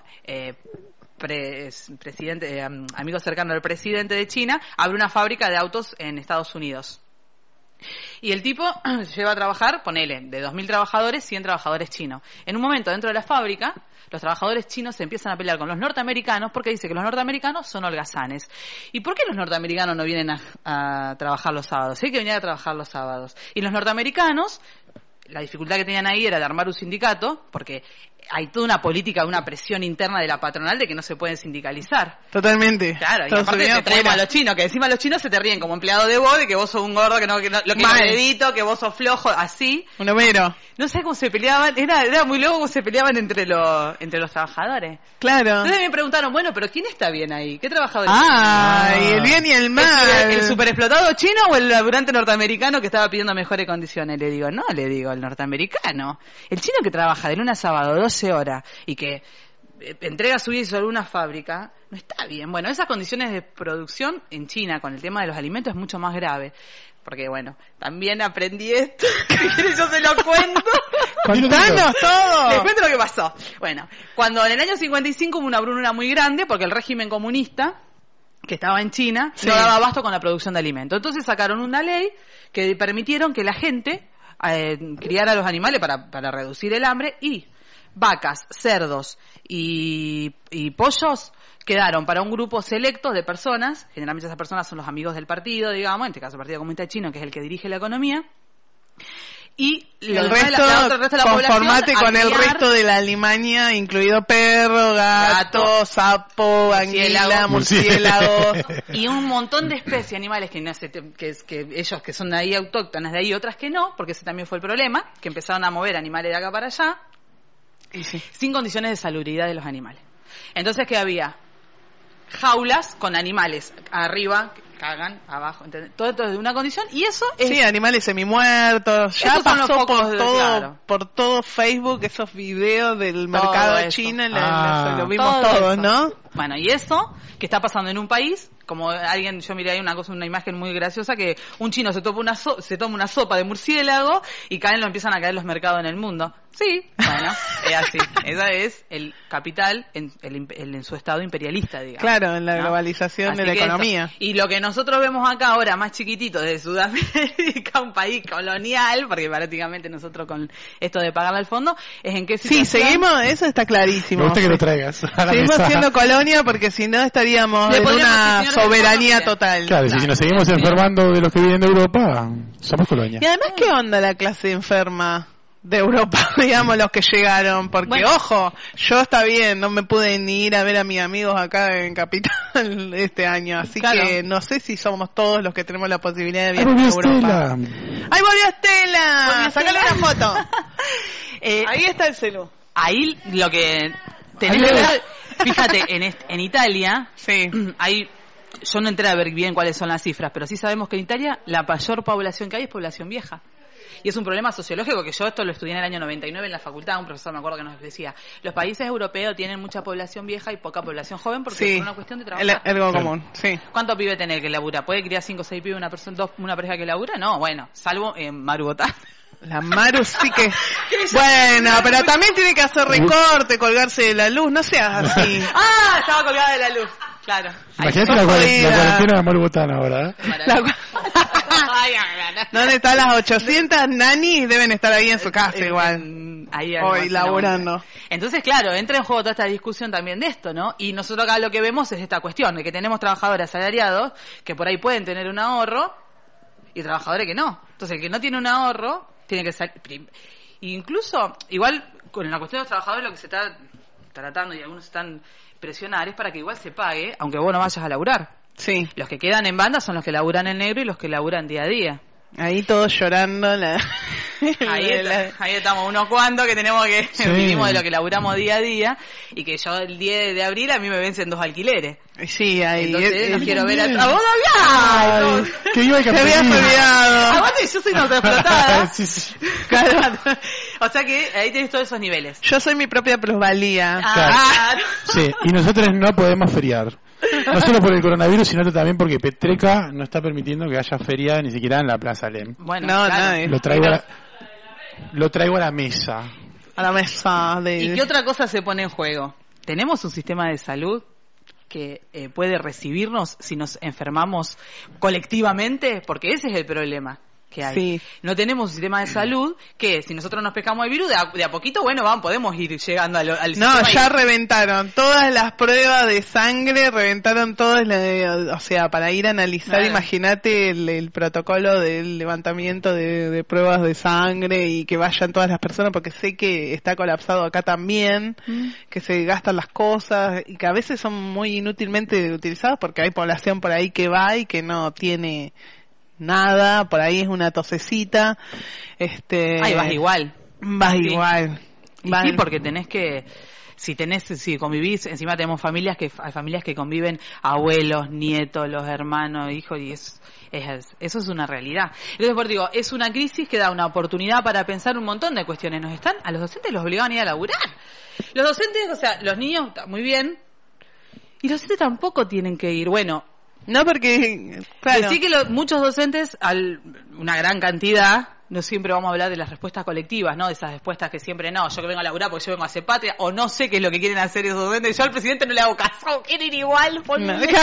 presidente, amigo cercano del presidente de China, abre una fábrica de autos en Estados Unidos. Y el tipo lleva a trabajar, ponele, de 2.000 trabajadores, 100 trabajadores chinos. En un momento dentro de la fábrica, los trabajadores chinos se empiezan a pelear con los norteamericanos porque dice que los norteamericanos son holgazanes. ¿Y por qué los norteamericanos no vienen a trabajar los sábados? Hay que venir a trabajar los sábados. Y los norteamericanos, la dificultad que tenían ahí era de armar un sindicato, porque hay toda una política, una presión interna de la patronal de que no se pueden sindicalizar. Totalmente. Claro, y aparte te traemos a los chinos, que encima los chinos se te ríen como empleado de vos, de que vos sos un gordo, que no lo que acredito, que vos sos flojo, así. Un homero. No sé cómo se peleaban, era muy loco cómo se peleaban entre los trabajadores. Claro. Entonces me preguntaron, bueno, pero ¿quién está bien ahí? ¿Qué trabajador? Y el bien y el mal. ¿El superexplotado chino o el laburante norteamericano que estaba pidiendo mejores condiciones? Le digo, el norteamericano. El chino que trabaja de lunes a sábado 12 horas y que entrega su vida sobre una fábrica, no está bien. Bueno, esas condiciones de producción en China con el tema de los alimentos es mucho más grave. Porque, bueno, también aprendí esto. Yo se lo cuento. ¡Contanos todo! Les cuento lo que pasó. Bueno, cuando en el año 55 hubo una bruna muy grande, porque el régimen comunista, que estaba en China, no daba abasto con la producción de alimentos. Entonces sacaron una ley que permitieron que la gente criara a los animales para reducir el hambre, y vacas, cerdos y pollos quedaron para un grupo selecto de personas. Generalmente esas personas son los amigos del partido, digamos, en este caso el Partido Comunista Chino, que es el que dirige la economía. Y el resto, conformate con el resto de la Alimaña, incluido perro, gato, sapo, anguila, murciélago y un montón de especies animales que ellos que son de ahí autóctonas de ahí, otras que no, porque ese también fue el problema, que empezaron a mover animales de acá para allá sin condiciones de salubridad de los animales. Entonces, ¿qué había? Jaulas con animales arriba, que cagan, abajo, ¿entendés? Todo esto de una condición, y eso es... Sí, animales semimuertos. Ya pasó por todo Facebook, esos videos del mercado chino, lo vimos todos, ¿no? Bueno, y eso que está pasando en un país, como yo miré ahí una imagen muy graciosa, que un chino se toma una sopa de murciélago y empiezan a caer los mercados en el mundo. Sí, bueno, es así. Esa es el capital en su estado imperialista, digamos. Claro, en la globalización de la economía. Y lo que nosotros vemos acá ahora, más chiquitito, de Sudamérica, un país colonial, porque prácticamente nosotros con esto de pagarle al fondo, es en qué situación... Sí, seguimos, eso está clarísimo. Me gusta que lo traigas. Seguimos siendo colonia, porque si no estaríamos en una soberanía total. Claro, si nos seguimos enfermando de los que vienen de Europa, somos colonia. Y además, ¿qué onda la clase enferma de Europa, digamos, los que llegaron? Porque, ojo, yo está bien, no me pude ni ir a ver a mis amigos acá en Capital este año, así que no sé si somos todos los que tenemos la posibilidad de viajar a Europa. ¡Ahí volvió Estela! ¡Sácale una foto! Ahí está el celu. Ahí lo que tenés que ver, fíjate, en Italia, yo no entré a ver bien cuáles son las cifras, pero sí sabemos que en Italia la mayor población que hay es población vieja. Y es un problema sociológico que yo esto lo estudié en el año 99 en la facultad. Un profesor me acuerdo que nos decía, los países europeos tienen mucha población vieja y poca población joven porque es una cuestión de trabajo. Algo común, sí. ¿Cuántos pibes tenés que labura? ¿Puede criar 5 o 6 pibes una pareja que labura? No, bueno, salvo en Maru Botán. La Maru sí que... Bueno, pero también tiene que hacer recorte, colgarse de la luz, no seas así. Estaba colgada de la luz. Claro. Imagínate la cuarentena de Maru Botán ahora. ¿Dónde están las 800 nanis? Deben estar ahí en su casa igual. Hoy laburando. Entonces, claro, entra en juego toda esta discusión también de esto, ¿no? Y nosotros acá lo que vemos es esta cuestión de que tenemos trabajadores asalariados que por ahí pueden tener un ahorro y trabajadores que no. Entonces, el que no tiene un ahorro tiene que salir. Incluso, igual con la cuestión de los trabajadores, lo que se está tratando y algunos están presionar es para que igual se pague, aunque vos no vayas a laburar. Sí. Los que quedan en banda son los que laburan en negro y los que laburan día a día. Ahí todos llorando. Ahí estamos unos cuantos que tenemos que vivimos de lo que laburamos día a día, y que yo el 10 de abril a mí me vencen 2 alquileres. Sí, ahí. Entonces no quiero ver a vos que yo te habías olvidado. Aguante, yo soy una explotada. Sí. Claro. O sea que ahí tenés todos esos niveles. Yo soy mi propia plusvalía. Claro. Sí, y nosotros no podemos feriar. No solo por el coronavirus, sino también porque Petreca no está permitiendo que haya feria ni siquiera en la Plaza Alem. Bueno, claro. Lo traigo a la mesa. A la mesa de... ¿Y qué otra cosa se pone en juego? ¿Tenemos un sistema de salud que puede recibirnos si nos enfermamos colectivamente? Porque ese es el problema que hay. Sí. No tenemos un sistema de salud que si nosotros nos pescamos el virus, de a poquito, bueno, podemos ir llegando al No, ya reventaron todas las pruebas de sangre, reventaron todas, o sea, para ir a analizar, imagínate el protocolo del levantamiento de pruebas de sangre y que vayan todas las personas, porque sé que está colapsado acá también, que se gastan las cosas y que a veces son muy inútilmente utilizadas porque hay población por ahí que va y que no tiene nada, por ahí es una tosecita. Ahí vas igual. Vas igual. Sí, porque tenés que... Si convivís, encima tenemos hay familias que conviven, abuelos, nietos, los hermanos, hijos, y eso es una realidad. Entonces, por digo, es una crisis que da una oportunidad para pensar un montón de cuestiones. A los docentes los obligaban a ir a laburar. Los docentes, o sea, los niños, muy bien, y los docentes tampoco tienen que ir. Bueno, no, porque, claro. Decir que muchos docentes, una gran cantidad, no siempre vamos a hablar de las respuestas colectivas, ¿no? De esas respuestas que siempre no, yo que vengo a laburar porque yo vengo a hacer patria, o no sé qué es lo que quieren hacer esos docentes, yo al presidente no le hago caso, quieren ir igual, claro. No le voy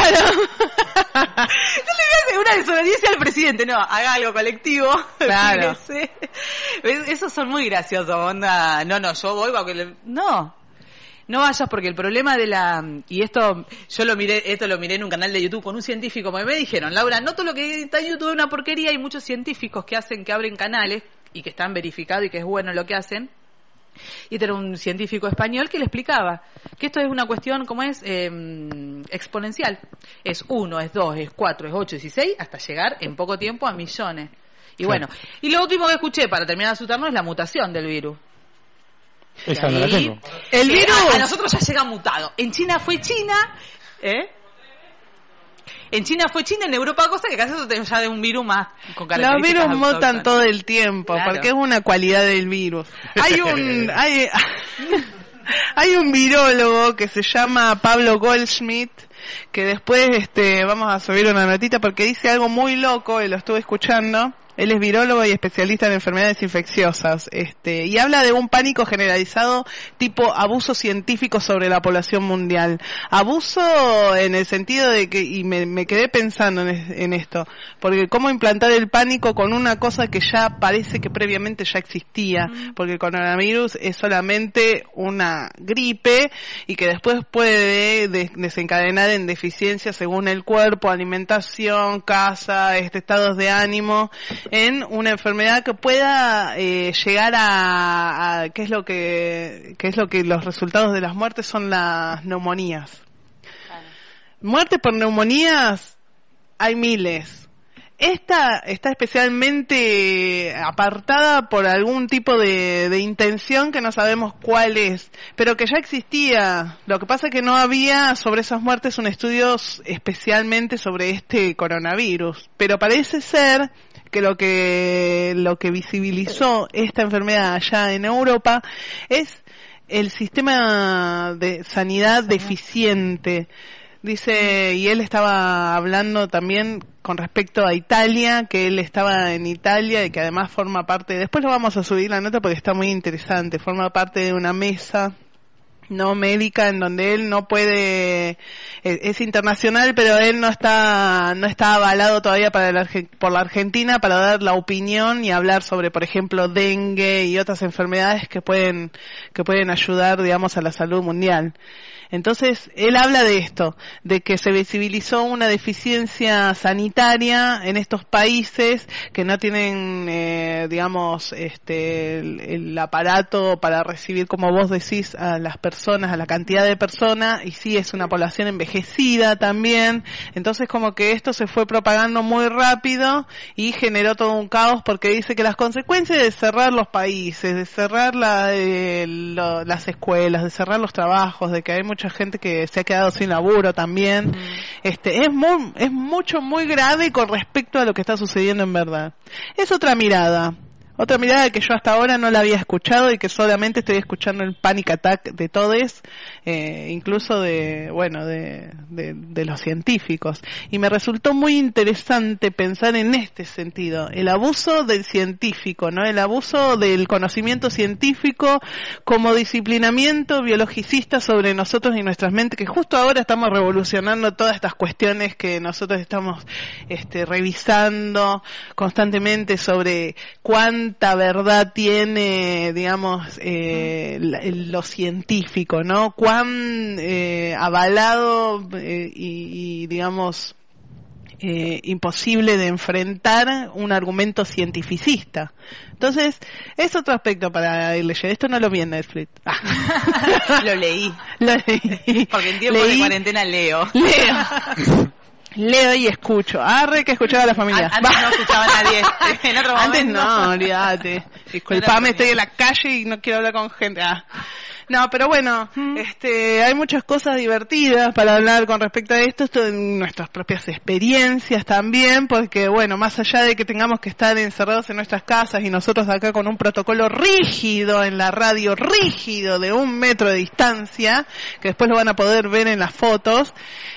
a hacer una desobediencia al presidente, no, haga algo colectivo. Claro. Esos son muy graciosos, onda, yo voy porque no vayas porque el problema y esto lo miré en un canal de YouTube con un científico, porque me dijeron, Laura, no todo lo que está en YouTube es una porquería, hay muchos científicos que abren canales y que están verificados y que es bueno lo que hacen. Y este era un científico español que le explicaba que esto es una cuestión como es exponencial. Es 1, es 2, es 4, es 8, es 16, hasta llegar en poco tiempo a millones. Y bueno, y lo último que escuché para terminar de asustarnos es la mutación del virus. Esa no la tengo. El virus a nosotros ya llega mutado. En China fue China, En China fue China, en Europa cosa que casi eso tenemos ya de un virus más con características. Los virus mutan todo el tiempo, claro. Porque es una cualidad del virus. Hay un virólogo que se llama Pablo Goldschmidt, que después vamos a subir una notita porque dice algo muy loco y lo estuve escuchando. Él es virólogo y especialista en enfermedades infecciosas, y habla de un pánico generalizado tipo abuso científico sobre la población mundial. Abuso en el sentido de que, y me quedé pensando en esto, porque cómo implantar el pánico con una cosa que ya parece que previamente ya existía, porque el coronavirus es solamente una gripe y que después puede desencadenar en deficiencias según el cuerpo, alimentación, casa, estados de ánimo, en una enfermedad que pueda llegar a qué es lo que los resultados de las muertes son las neumonías. Claro. Muertes por neumonías hay miles. Esta está especialmente apartada por algún tipo de intención que no sabemos cuál es, pero que ya existía. Lo que pasa es que no había sobre esas muertes un estudio especialmente sobre este coronavirus, pero parece ser que lo que visibilizó esta enfermedad allá en Europa es el sistema de sanidad deficiente. Dice, y él estaba hablando también con respecto a Italia, que él estaba en Italia y que además forma parte, después lo vamos a subir la nota porque está muy interesante, forma parte de una mesa no médica en donde él no puede, es internacional, pero él no está avalado todavía por la Argentina para dar la opinión y hablar sobre, por ejemplo, dengue y otras enfermedades que pueden ayudar, digamos, a la salud mundial. Entonces, él habla de esto, de que se visibilizó una deficiencia sanitaria en estos países que no tienen, digamos, el aparato para recibir, como vos decís, a las personas, a la cantidad de personas, y sí es una población envejecida también. Entonces, como que esto se fue propagando muy rápido y generó todo un caos, porque dice que las consecuencias de cerrar los países, de cerrar las escuelas, de cerrar los trabajos, de que hay mucha gente que se ha quedado sin laburo también, es muy grave con respecto a lo que está sucediendo en verdad. Es otra mirada. Otra mirada que yo hasta ahora no la había escuchado y que solamente estoy escuchando el panic attack de todes, incluso de los científicos. Y me resultó muy interesante pensar en este sentido, el abuso del científico, ¿no? El abuso del conocimiento científico como disciplinamiento biologicista sobre nosotros y nuestras mentes, que justo ahora estamos revolucionando todas estas cuestiones que nosotros estamos revisando constantemente sobre cuánta verdad tiene, digamos, lo científico, ¿no? Cuán avalado y digamos, imposible de enfrentar un argumento cientificista. Entonces, es otro aspecto para ir leyendo. Esto no lo vi en Netflix. Lo leí. Porque en tiempo de cuarentena leo. Leo y escucho. Arre que escuchaba a la familia. Antes no escuchaba a nadie. En otro momento. Antes no, olvídate. Disculpame, estoy en la calle y no quiero hablar con gente. No, pero bueno, hay muchas cosas divertidas para hablar con respecto a esto en nuestras propias experiencias también, porque bueno, más allá de que tengamos que estar encerrados en nuestras casas y nosotros acá con un protocolo rígido en la radio, rígido de 1 metro de distancia, que después lo van a poder ver en las fotos,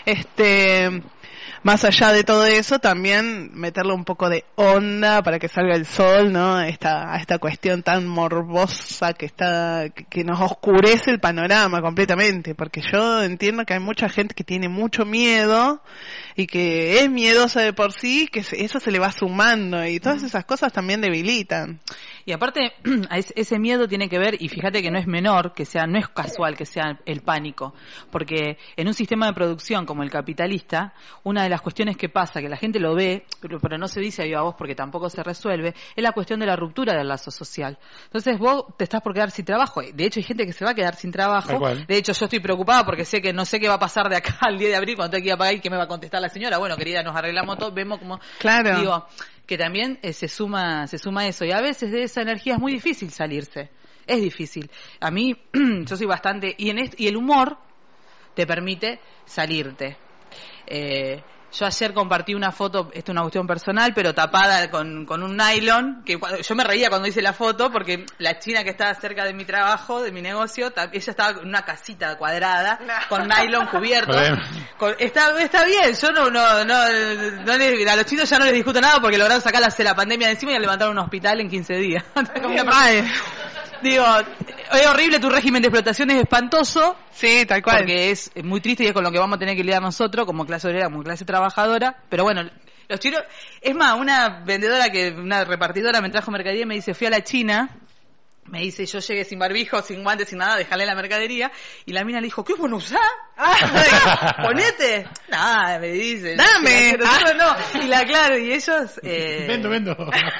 más allá de todo eso, también meterle un poco de onda para que salga el sol, ¿no? A esta cuestión tan morbosa que nos oscurece el panorama completamente, porque yo entiendo que hay mucha gente que tiene mucho miedo y que es miedosa de por sí, que eso se le va sumando y todas esas cosas también debilitan. Y aparte, ese miedo tiene que ver, y fíjate que no es menor, no es casual que sea el pánico, porque en un sistema de producción como el capitalista, una de las cuestiones que pasa, que la gente lo ve, pero no se dice a viva voz porque tampoco se resuelve, es la cuestión de la ruptura del lazo social. Entonces vos te estás por quedar sin trabajo. De hecho hay gente que se va a quedar sin trabajo. De hecho yo estoy preocupada porque no sé qué va a pasar de acá al 10 de abril cuando tenga que ir a pagar y qué me va a contestar la señora. Bueno, querida, nos arreglamos todo, vemos como... Claro. Digo, que también se suma eso. Y a veces de esa energía es muy difícil salirse. Es difícil. A mí, yo soy bastante... Y el humor te permite salirte. Yo ayer compartí una foto, esto es una cuestión personal, pero tapada con un nylon, que yo me reía cuando hice la foto, porque la china que estaba cerca de mi trabajo, de mi negocio, ella estaba en una casita cuadrada, con nylon cubierto. Está bien, yo a los chinos ya no les discuto nada porque lograron sacarse la pandemia de encima y levantaron un hospital en 15 días. Digo, es horrible, tu régimen de explotación es espantoso. Sí, tal cual. Porque es muy triste y es con lo que vamos a tener que lidiar nosotros como clase obrera, como clase trabajadora. Pero bueno, los chinos... Es más, una repartidora me trajo mercadería y me dice, fui a la China... Me dice, yo llegué sin barbijo, sin guantes, sin nada, dejarle la mercadería. Y la mina le dijo, ¿qué vos no usás? Ponete. Nada, me dice. Dame. No. Y ellos... Vendo.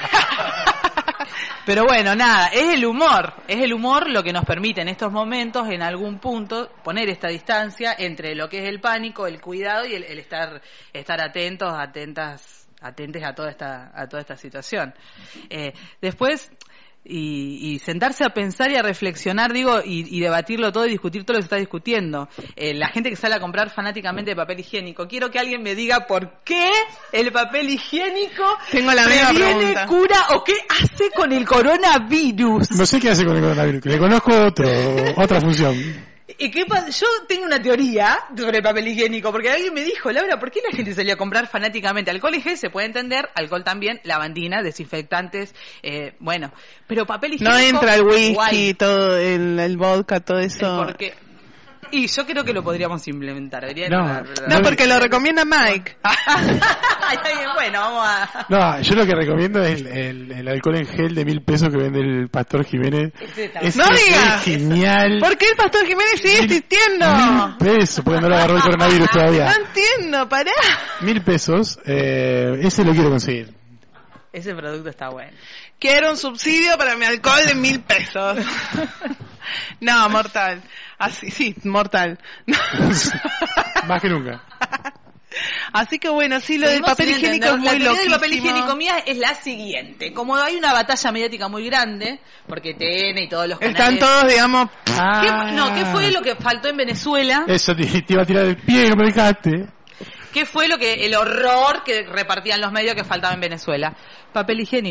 Pero bueno, nada, es el humor lo que nos permite en estos momentos, en algún punto, poner esta distancia entre lo que es el pánico, el cuidado y el estar atentos a toda esta situación. Después... Y sentarse a pensar y a reflexionar, y debatirlo todo y discutir todo lo que se está discutiendo. La gente que sale a comprar fanáticamente de papel higiénico. Quiero que alguien me diga por qué el papel higiénico previene, cura o qué hace con el coronavirus. No sé qué hace con el coronavirus, le conozco otra función. ¿Y qué pasa? Yo tengo una teoría sobre el papel higiénico, porque alguien me dijo, Laura, ¿por qué la gente salía a comprar fanáticamente alcohol y gel? Se puede entender, alcohol también, lavandina, desinfectantes, pero papel higiénico... No entra el whisky, todo el vodka, todo eso. Y yo creo que lo podríamos implementar. No, porque lo recomienda Mike. Bueno, vamos a... No, yo lo que recomiendo es el alcohol en gel de 1.000 que vende el Pastor Jiménez. ¡No digas! Es genial. ¿Por qué el Pastor Jiménez sigue existiendo? 1.000 porque no lo agarró el coronavirus todavía. No entiendo, pará. 1.000 ese lo quiero conseguir. Ese producto está bueno. Quiero un subsidio para mi alcohol de 1.000. No, mortal. Así, sí, mortal. Más que nunca. Así que bueno, sí, lo del papel higiénico es muy loquísimo. La del papel higiénico mía es la siguiente. Como hay una batalla mediática muy grande, porque TN y todos los canales... Están todos, digamos... ¿Qué fue lo que faltó en Venezuela? Eso, te iba a tirar el pie, no me dejaste. ¿Qué fue el horror que repartían los medios que faltaba en Venezuela? Papel higiénico.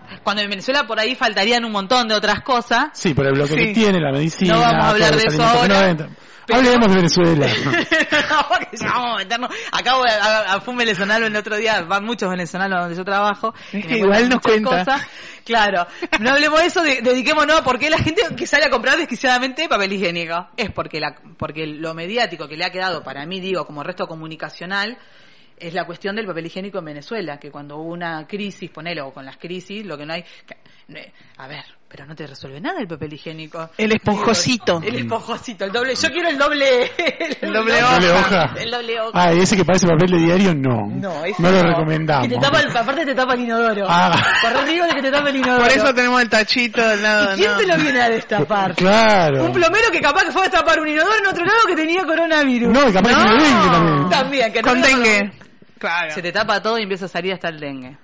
Cuando en Venezuela por ahí faltarían un montón de otras cosas. Sí, por el bloque que tiene, la medicina. No vamos a hablar de eso ahora. Hablemos de Venezuela. No, ya vamos a meternos. Acabo fue un venezolano el otro día, van muchos venezolanos donde yo trabajo. Igual nos cuenta. Cosas. Claro, no hablemos de eso, dediquémonos a por qué la gente que sale a comprar desquiciadamente papel higiénico. Es porque lo mediático que le ha quedado, para mí, digo, como resto comunicacional, es la cuestión del papel higiénico en Venezuela, que cuando hubo una crisis, ponelo, o con las crisis, lo que no hay... A ver, pero no te resuelve nada el papel higiénico. El esponjosito. El esponjosito, el doble... Yo quiero el doble... El doble hoja. El doble hoja. Ah, ese que parece papel de diario, no. No lo recomendamos. Que aparte te tapa el inodoro. Por arriba de que te tapa el inodoro. Por eso tenemos el tachito del lado. ¿Y quién te lo viene a destapar? Claro. Un plomero que capaz que fue a destapar un inodoro en otro lado que tenía coronavirus. No, y capaz que tiene dengue también. También, que no con dengue. Claro. Se te tapa todo y empieza a salir hasta el dengue.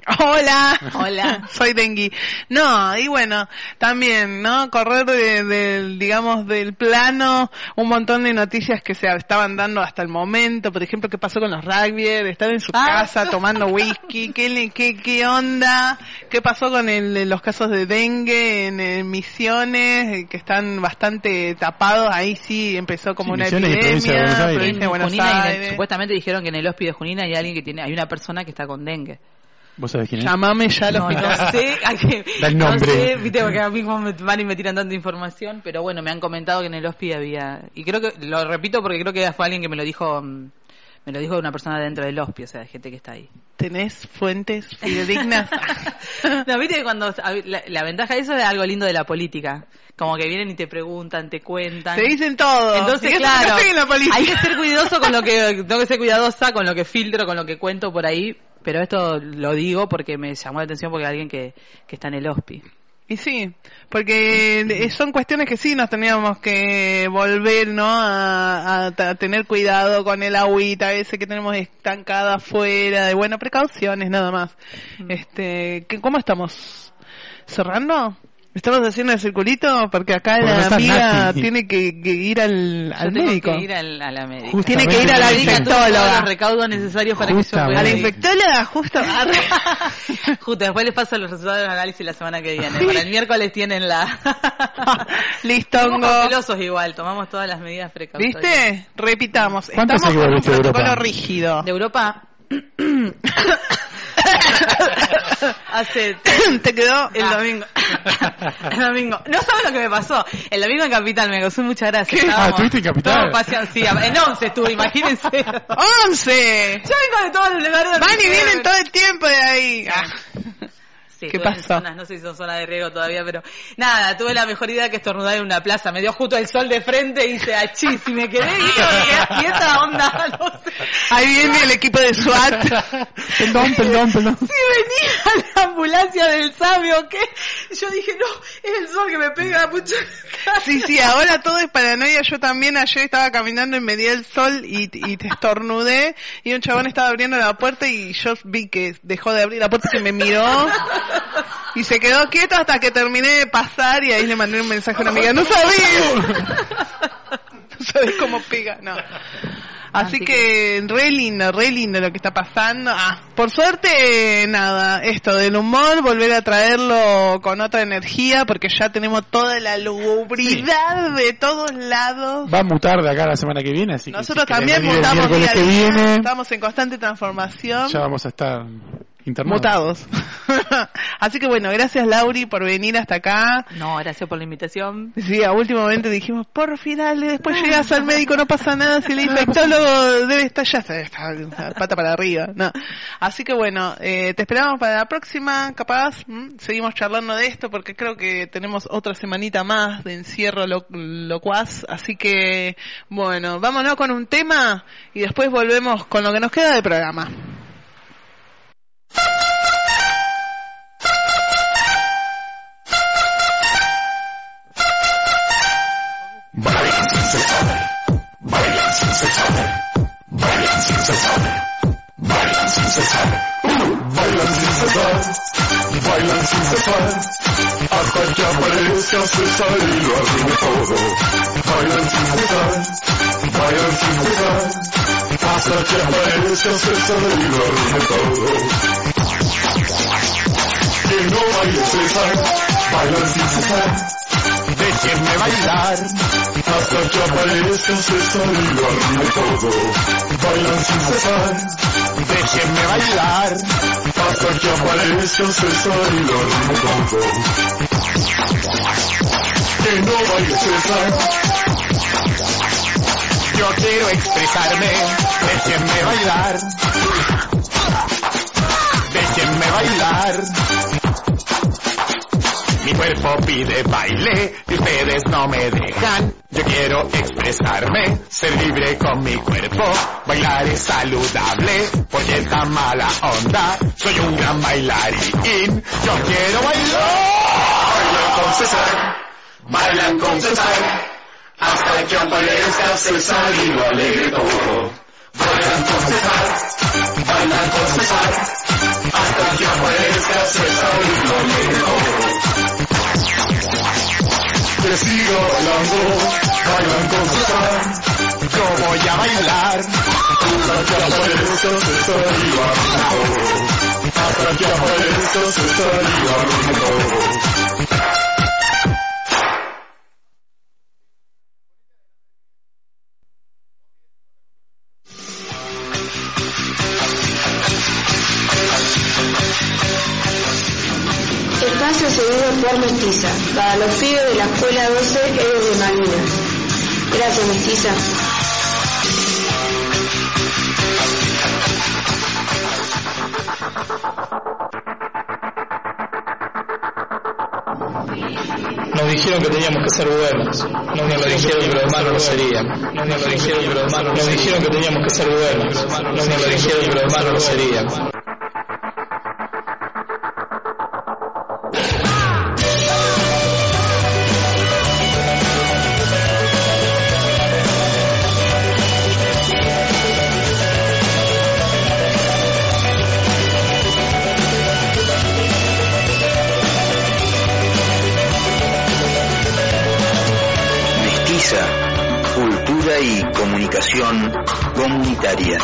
Hola, soy Dengui. No, y bueno, también, ¿no? Correr digamos, del plano, un montón de noticias que se estaban dando hasta el momento. Por ejemplo, ¿qué pasó con los rugbyers? Estar en su casa tomando whisky. ¿Qué onda? ¿Qué pasó con los casos de dengue en Misiones? Que están bastante tapados. Ahí sí empezó como una epidemia. Provincia de Buenos Aires. Supuestamente dijeron que en el hospital de Junín hay una persona que está con dengue. ¿Vos sabés quién es? Llamame ya al hospital. No sé, da el nombre. No sé, viste, porque a mí me van y me tiran tanta información, pero bueno, me han comentado que en el hospital había, y creo que, lo repito porque creo que fue alguien que me lo dijo una persona dentro del hospital, o sea, de gente que está ahí. ¿Tenés fuentes fidedignas? No, viste que cuando, la ventaja de eso es algo lindo de la política. Como que vienen y te preguntan, te cuentan. Te dicen todo. Entonces, claro, hay que ser cuidadosa con lo que filtro, con lo que cuento por ahí. Pero esto lo digo porque me llamó la atención porque hay alguien que está en el hospi. Y sí, porque son cuestiones que sí nos teníamos que volver, ¿no? A tener cuidado con el agüita ese que tenemos estancada afuera, de buenas precauciones nada más. ¿Cómo estamos? ¿Cerrando? ¿Estamos haciendo el circulito? Porque acá la amiga tiene que ir al médico. Tiene que ir a la médica. Tiene que ir a la infectóloga. Los recaudos necesarios para que yo pueda. A la infectóloga, justo. Justo, después les paso los resultados del análisis la semana que viene. Para el miércoles tienen la... Listongo. Somos cautelosos igual, tomamos todas las medidas precautorias. ¿Viste? Repitamos. ¿Cuántos estamos con un protocolo Europa? rígido. De Europa... Te quedó el domingo. El domingo. No sabes lo que me pasó. El domingo en Capital me gozó, muchas gracias. ¿Estuviste en Capital? Sí, en 11 estuve, imagínense. 11. Yo vengo de todos los lugares. Van y vienen todo el tiempo de ahí. Sí, ¿qué pasó? No sé si son zonas de riesgo todavía, pero nada, tuve la mejor idea que estornudar en una plaza. Me dio justo el sol de frente y hice achí. Si me quedé y esa onda, no sé. Ahí viene el equipo de SWAT. Perdón. Si venía la ambulancia del sabio, ¿qué? Yo dije, no, es el sol que me pega mucho. Sí, ahora todo es paranoia. Yo también ayer estaba caminando y me di el sol y te estornudé y un chabón estaba abriendo la puerta y yo vi que dejó de abrir la puerta y me miró y se quedó quieto hasta que terminé de pasar y ahí le mandé un mensaje a una amiga. No sabés cómo pega, no. Así que re lindo lo que está pasando. Por suerte, nada, esto del humor, volver a traerlo con otra energía, porque ya tenemos toda la lugubridad de todos lados. Va a mutar de acá la semana que viene, así nosotros que también mutamos día a día, estamos en constante transformación. Ya vamos a estar mutados. Así que bueno, gracias Lauri por venir hasta acá. No, gracias por la invitación. Sí, a último momento dijimos, por final, después llegas al médico, no pasa nada, si el infectólogo debe estar ya, está pata para arriba. No. Así que bueno, te esperamos para la próxima, capaz, seguimos charlando de esto porque creo que tenemos otra semanita más de encierro locuaz, así que bueno, vámonos con un tema y después volvemos con lo que nos queda de programa. Bailan sin cesar, bailan sin cesar, bailan sin cesar, bailan sin cesar, bailan sin cesar, bailan sin cesar, hasta que aparezca César y lo arruine todo. Bailan sin cesar, hasta que aparezca César y lo arruine todo. que no baile César, bailan sin cesar. Déjenme bailar hasta que aparezca César y lo arruine todo. Bailan sin cesar. Déjenme bailar hasta que aparezca César y lo arruine todo. Que no baile César. Yo quiero expresarme, déjenme bailar. Déjenme bailar. Mi cuerpo pide baile y ustedes no me dejan. Yo quiero expresarme, ser libre con mi cuerpo. Bailar es saludable, porque está mala onda. Soy un gran bailarín, yo quiero bailar. Bailan con César, bailan con César, hasta que aparezca César y lo alegre todo. Bailan con César, bailan con César, hasta que aparezca César y lo alegre todo. Que siga bailando, bailan con César. Yo voy a bailar hasta que aparezca César y lo arruine todo. Hasta que aparezca César y lo arruine todo. Espacio cedido por Mestiza, para los pibes de la Escuela 12 Héroes de Malvinas. Gracias, Mestiza. Nos dijeron que teníamos que ser buenos. No nos lo dijeron, pero hermanos no lo serían. No nos lo dijeron, pero hermanos nos dijeron que teníamos que ser buenos. No nos lo dijeron, pero hermanos no lo serían. Cultura y comunicación comunitaria.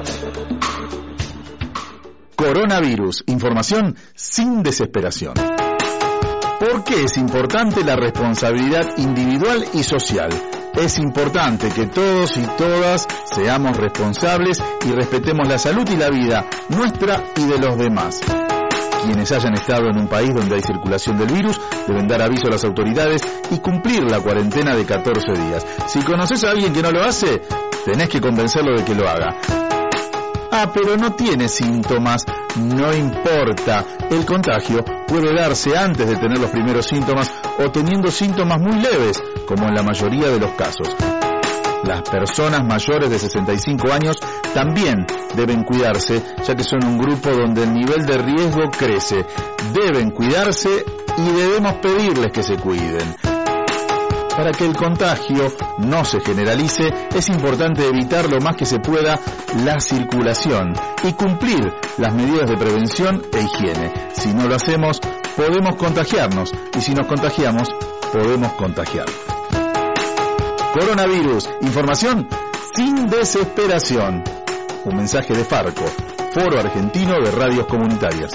Coronavirus, información sin desesperación. ¿Por qué es importante la responsabilidad individual y social? Es importante que todos y todas seamos responsables y respetemos la salud y la vida nuestra y de los demás. Quienes hayan estado en un país donde hay circulación del virus deben dar aviso a las autoridades y cumplir la cuarentena de 14 días. Si conoces a alguien que no lo hace, tenés que convencerlo de que lo haga. Pero no tiene síntomas, no importa. El contagio puede darse antes de tener los primeros síntomas o teniendo síntomas muy leves, como en la mayoría de los casos. Las personas mayores de 65 años también deben cuidarse, ya que son un grupo donde el nivel de riesgo crece. Deben cuidarse y debemos pedirles que se cuiden. Para que el contagio no se generalice, es importante evitar lo más que se pueda la circulación y cumplir las medidas de prevención e higiene. Si no lo hacemos, podemos contagiarnos, y si nos contagiamos, podemos contagiar. Coronavirus, información sin desesperación. Un mensaje de Farco, Foro Argentino de Radios Comunitarias.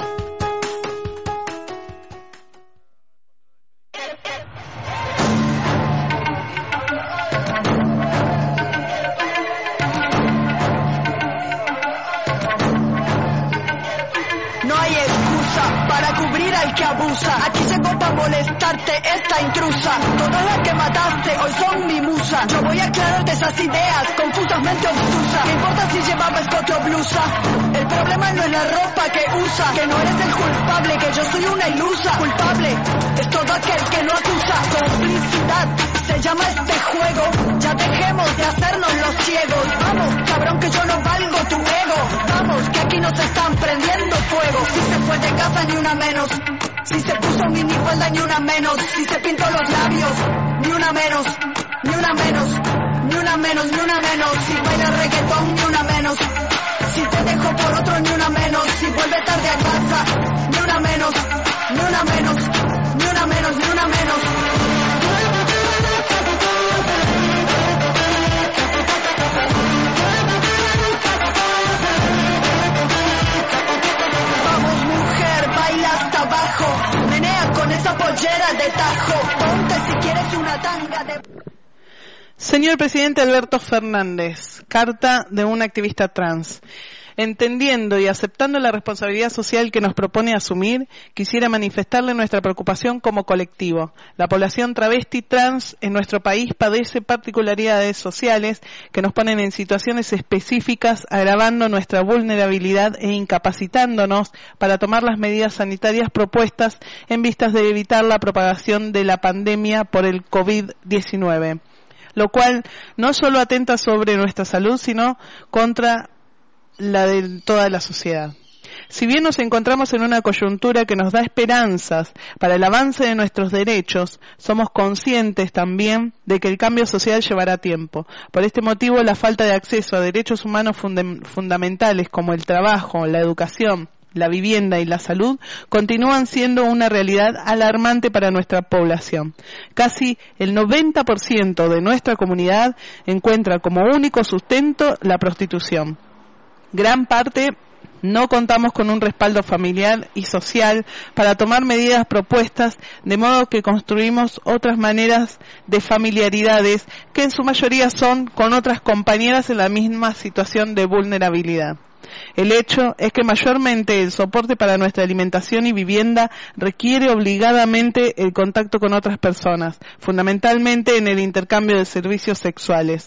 No hay excusa para cubrir al que abusa. Aquí llegó para molestarte esta intrusa. Todas las que mataste hoy son mi musa. Yo voy a aclararte esas ideas confusamente obtusas. ¿Qué importa si llevaba escote o blusa? El problema no es la ropa que usa. Que no eres el culpable, que yo soy una ilusa. Culpable es todo aquel que no acusa. Complicidad se llama este juego. Ya dejemos de hacernos los ciegos. Vamos, cabrón, que yo no valgo tu ego. Vamos, que aquí nos están prendiendo fuego. Si se fue de casa ni una menos. Si se puso minifalda ni una menos. Si se pintó los labios ni una menos. Ni una menos. Ni una menos, ni una menos. Si baila reggaetón ni una menos. Si te dejo por otro ni una menos. Si vuelve tarde a casa ni una menos. Ni una menos. Ni una menos, ni una menos. Vamos mujer, baila hasta abajo. Señor presidente Alberto Fernández, carta de un activista trans. Entendiendo y aceptando la responsabilidad social que nos propone asumir, quisiera manifestarle nuestra preocupación como colectivo. La población travesti trans en nuestro país padece particularidades sociales que nos ponen en situaciones específicas, agravando nuestra vulnerabilidad e incapacitándonos para tomar las medidas sanitarias propuestas en vistas de evitar la propagación de la pandemia por el COVID-19, lo cual no solo atenta sobre nuestra salud, sino contra la de toda la sociedad. Si bien nos encontramos en una coyuntura que nos da esperanzas para el avance de nuestros derechos, somos conscientes también de que el cambio social llevará tiempo. Por este motivo, la falta de acceso a derechos humanos fundamentales como el trabajo, la educación, la vivienda y la salud continúan siendo una realidad alarmante para nuestra población. Casi el 90% de nuestra comunidad encuentra como único sustento la prostitución. Gran parte no contamos con un respaldo familiar y social para tomar medidas propuestas, de modo que construimos otras maneras de familiaridades que en su mayoría son con otras compañeras en la misma situación de vulnerabilidad. El hecho es que mayormente el soporte para nuestra alimentación y vivienda requiere obligadamente el contacto con otras personas, fundamentalmente en el intercambio de servicios sexuales.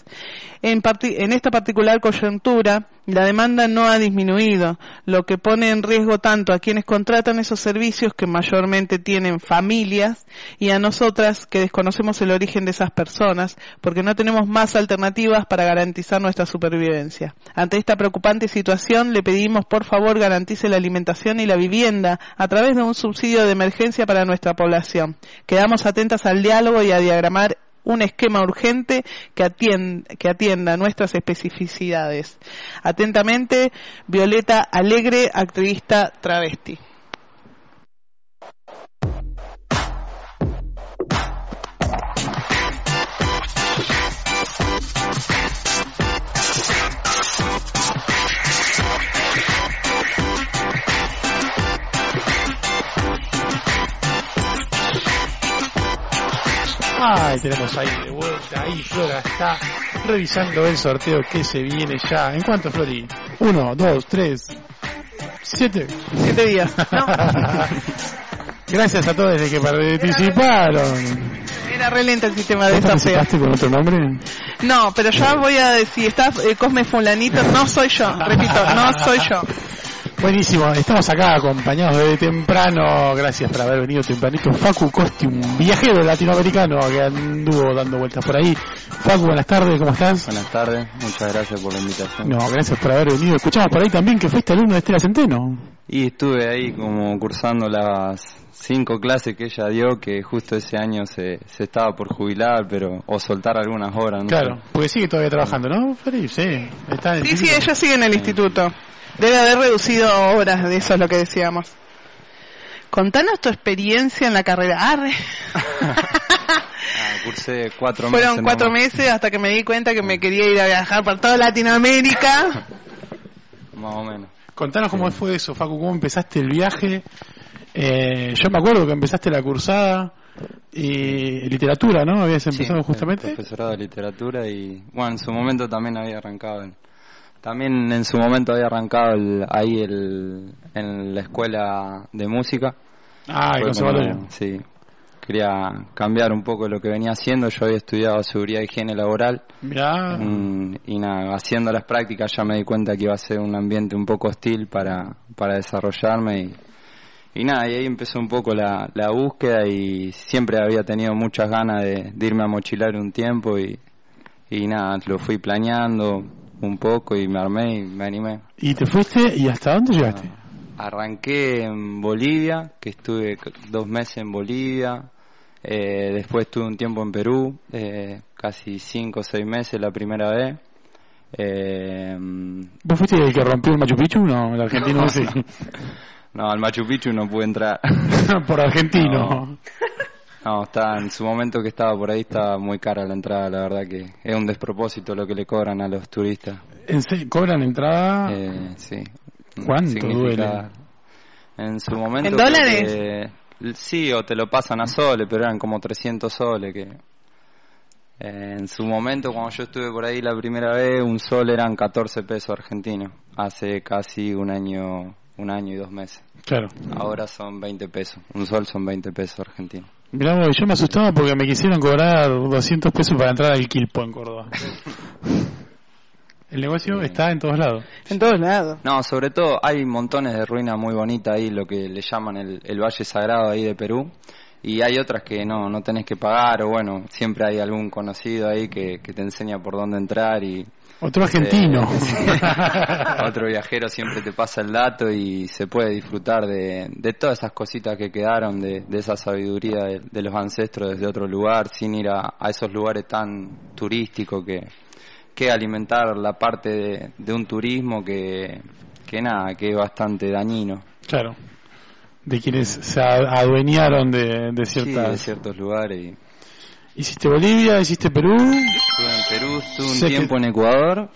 En esta particular coyuntura, la demanda no ha disminuido, lo que pone en riesgo tanto a quienes contratan esos servicios, que mayormente tienen familias, y a nosotras, que desconocemos el origen de esas personas, porque no tenemos más alternativas para garantizar nuestra supervivencia. Ante esta preocupante situación, le pedimos, por favor, garantice la alimentación y la vivienda a través de un subsidio de emergencia para nuestra población. Quedamos atentas al diálogo y a diagramar un esquema urgente que atienda nuestras especificidades. Atentamente, Violeta Alegre, activista travesti. Ay, tenemos ahí de vuelta, ahí Flora está revisando el sorteo que se viene ya. ¿En cuánto, Flori? 1, 2, 3, 7. 7 días. No. Gracias a todos desde que participaron. Era re lento el sistema de sorteo. ¿Participaste con otro nombre? No, pero ya voy a decir, está Cosme Fulanito, no soy yo, repito, no soy yo. Buenísimo, estamos acá acompañados desde temprano, gracias por haber venido tempranito, Facu Costi, un viajero latinoamericano que anduvo dando vueltas por ahí. Facu, buenas tardes, ¿cómo estás? Buenas tardes, muchas gracias por la invitación. No, gracias por haber venido. Escuchamos por ahí también que fuiste alumno de Estela Centeno. Y estuve ahí como cursando las 5 clases que ella dio, que justo ese año se estaba por jubilar, o soltar algunas horas. No claro, sé. Porque sigue todavía trabajando, ¿no, Felipe? Sí, está en el sí, ella sigue en el instituto. Debe haber reducido horas, de eso es lo que decíamos. Contanos tu experiencia en la carrera. Cursé 4 meses. Fueron 4 meses hasta que me di cuenta que me quería ir a viajar por toda Latinoamérica. Más o menos. Contanos cómo fue eso, Facu, cómo empezaste el viaje. Yo me acuerdo que empezaste la cursada y literatura, ¿no? Habías empezado justamente. Profesorado de literatura y, bueno, en su momento también había arrancado en su momento había arrancado en la escuela de música. El conservatorio. Sí, quería cambiar un poco lo que venía haciendo. Yo había estudiado seguridad y higiene laboral. Mirá. Y nada, haciendo las prácticas ya me di cuenta que iba a ser un ambiente un poco hostil para desarrollarme y nada, y ahí empezó un poco la búsqueda y siempre había tenido muchas ganas de irme a mochilar un tiempo y nada, lo fui planeando un poco y me armé y me animé. ¿Y te fuiste y hasta dónde llegaste? Arranqué en Bolivia, que estuve 2 meses en Bolivia, después estuve un tiempo en Perú, casi 5 o 6 meses la primera vez. ¿Vos fuiste el que rompió el Machu Picchu? No, el argentino ese. No, al Machu Picchu no pude entrar. Por argentino. No, en su momento que estaba por ahí estaba muy cara la entrada, la verdad que es un despropósito lo que le cobran a los turistas. ¿En serio? ¿Cobran entrada? Sí. ¿Cuánto duele? En su momento... ¿En dólares? Sí, o te lo pasan a soles, pero eran como 300 soles que... En su momento, cuando yo estuve por ahí la primera vez, un sol eran 14 pesos argentinos. Hace casi un año y 2 meses. Claro. Ahora son 20 pesos. Un sol son 20 pesos argentinos. Mirá, yo me asustaba porque me quisieron cobrar 200 pesos para entrar al Quilpo en Córdoba. El negocio está en todos lados. En todos lados. No, sobre todo hay montones de ruinas muy bonitas ahí, lo que le llaman el Valle Sagrado ahí de Perú. Y hay otras que no tenés que pagar, o bueno, siempre hay algún conocido ahí que te enseña por dónde entrar y... Otro argentino. Otro viajero siempre te pasa el dato y se puede disfrutar de todas esas cositas que quedaron, de esa sabiduría de los ancestros desde otro lugar, sin ir a esos lugares tan turísticos que alimentar la parte de un turismo que es bastante dañino. Claro. De quienes se adueñaron de ciertas... Sí, de ciertos lugares. ¿Hiciste Bolivia? ¿Hiciste Perú? Estuve en Perú, estuve un tiempo en Ecuador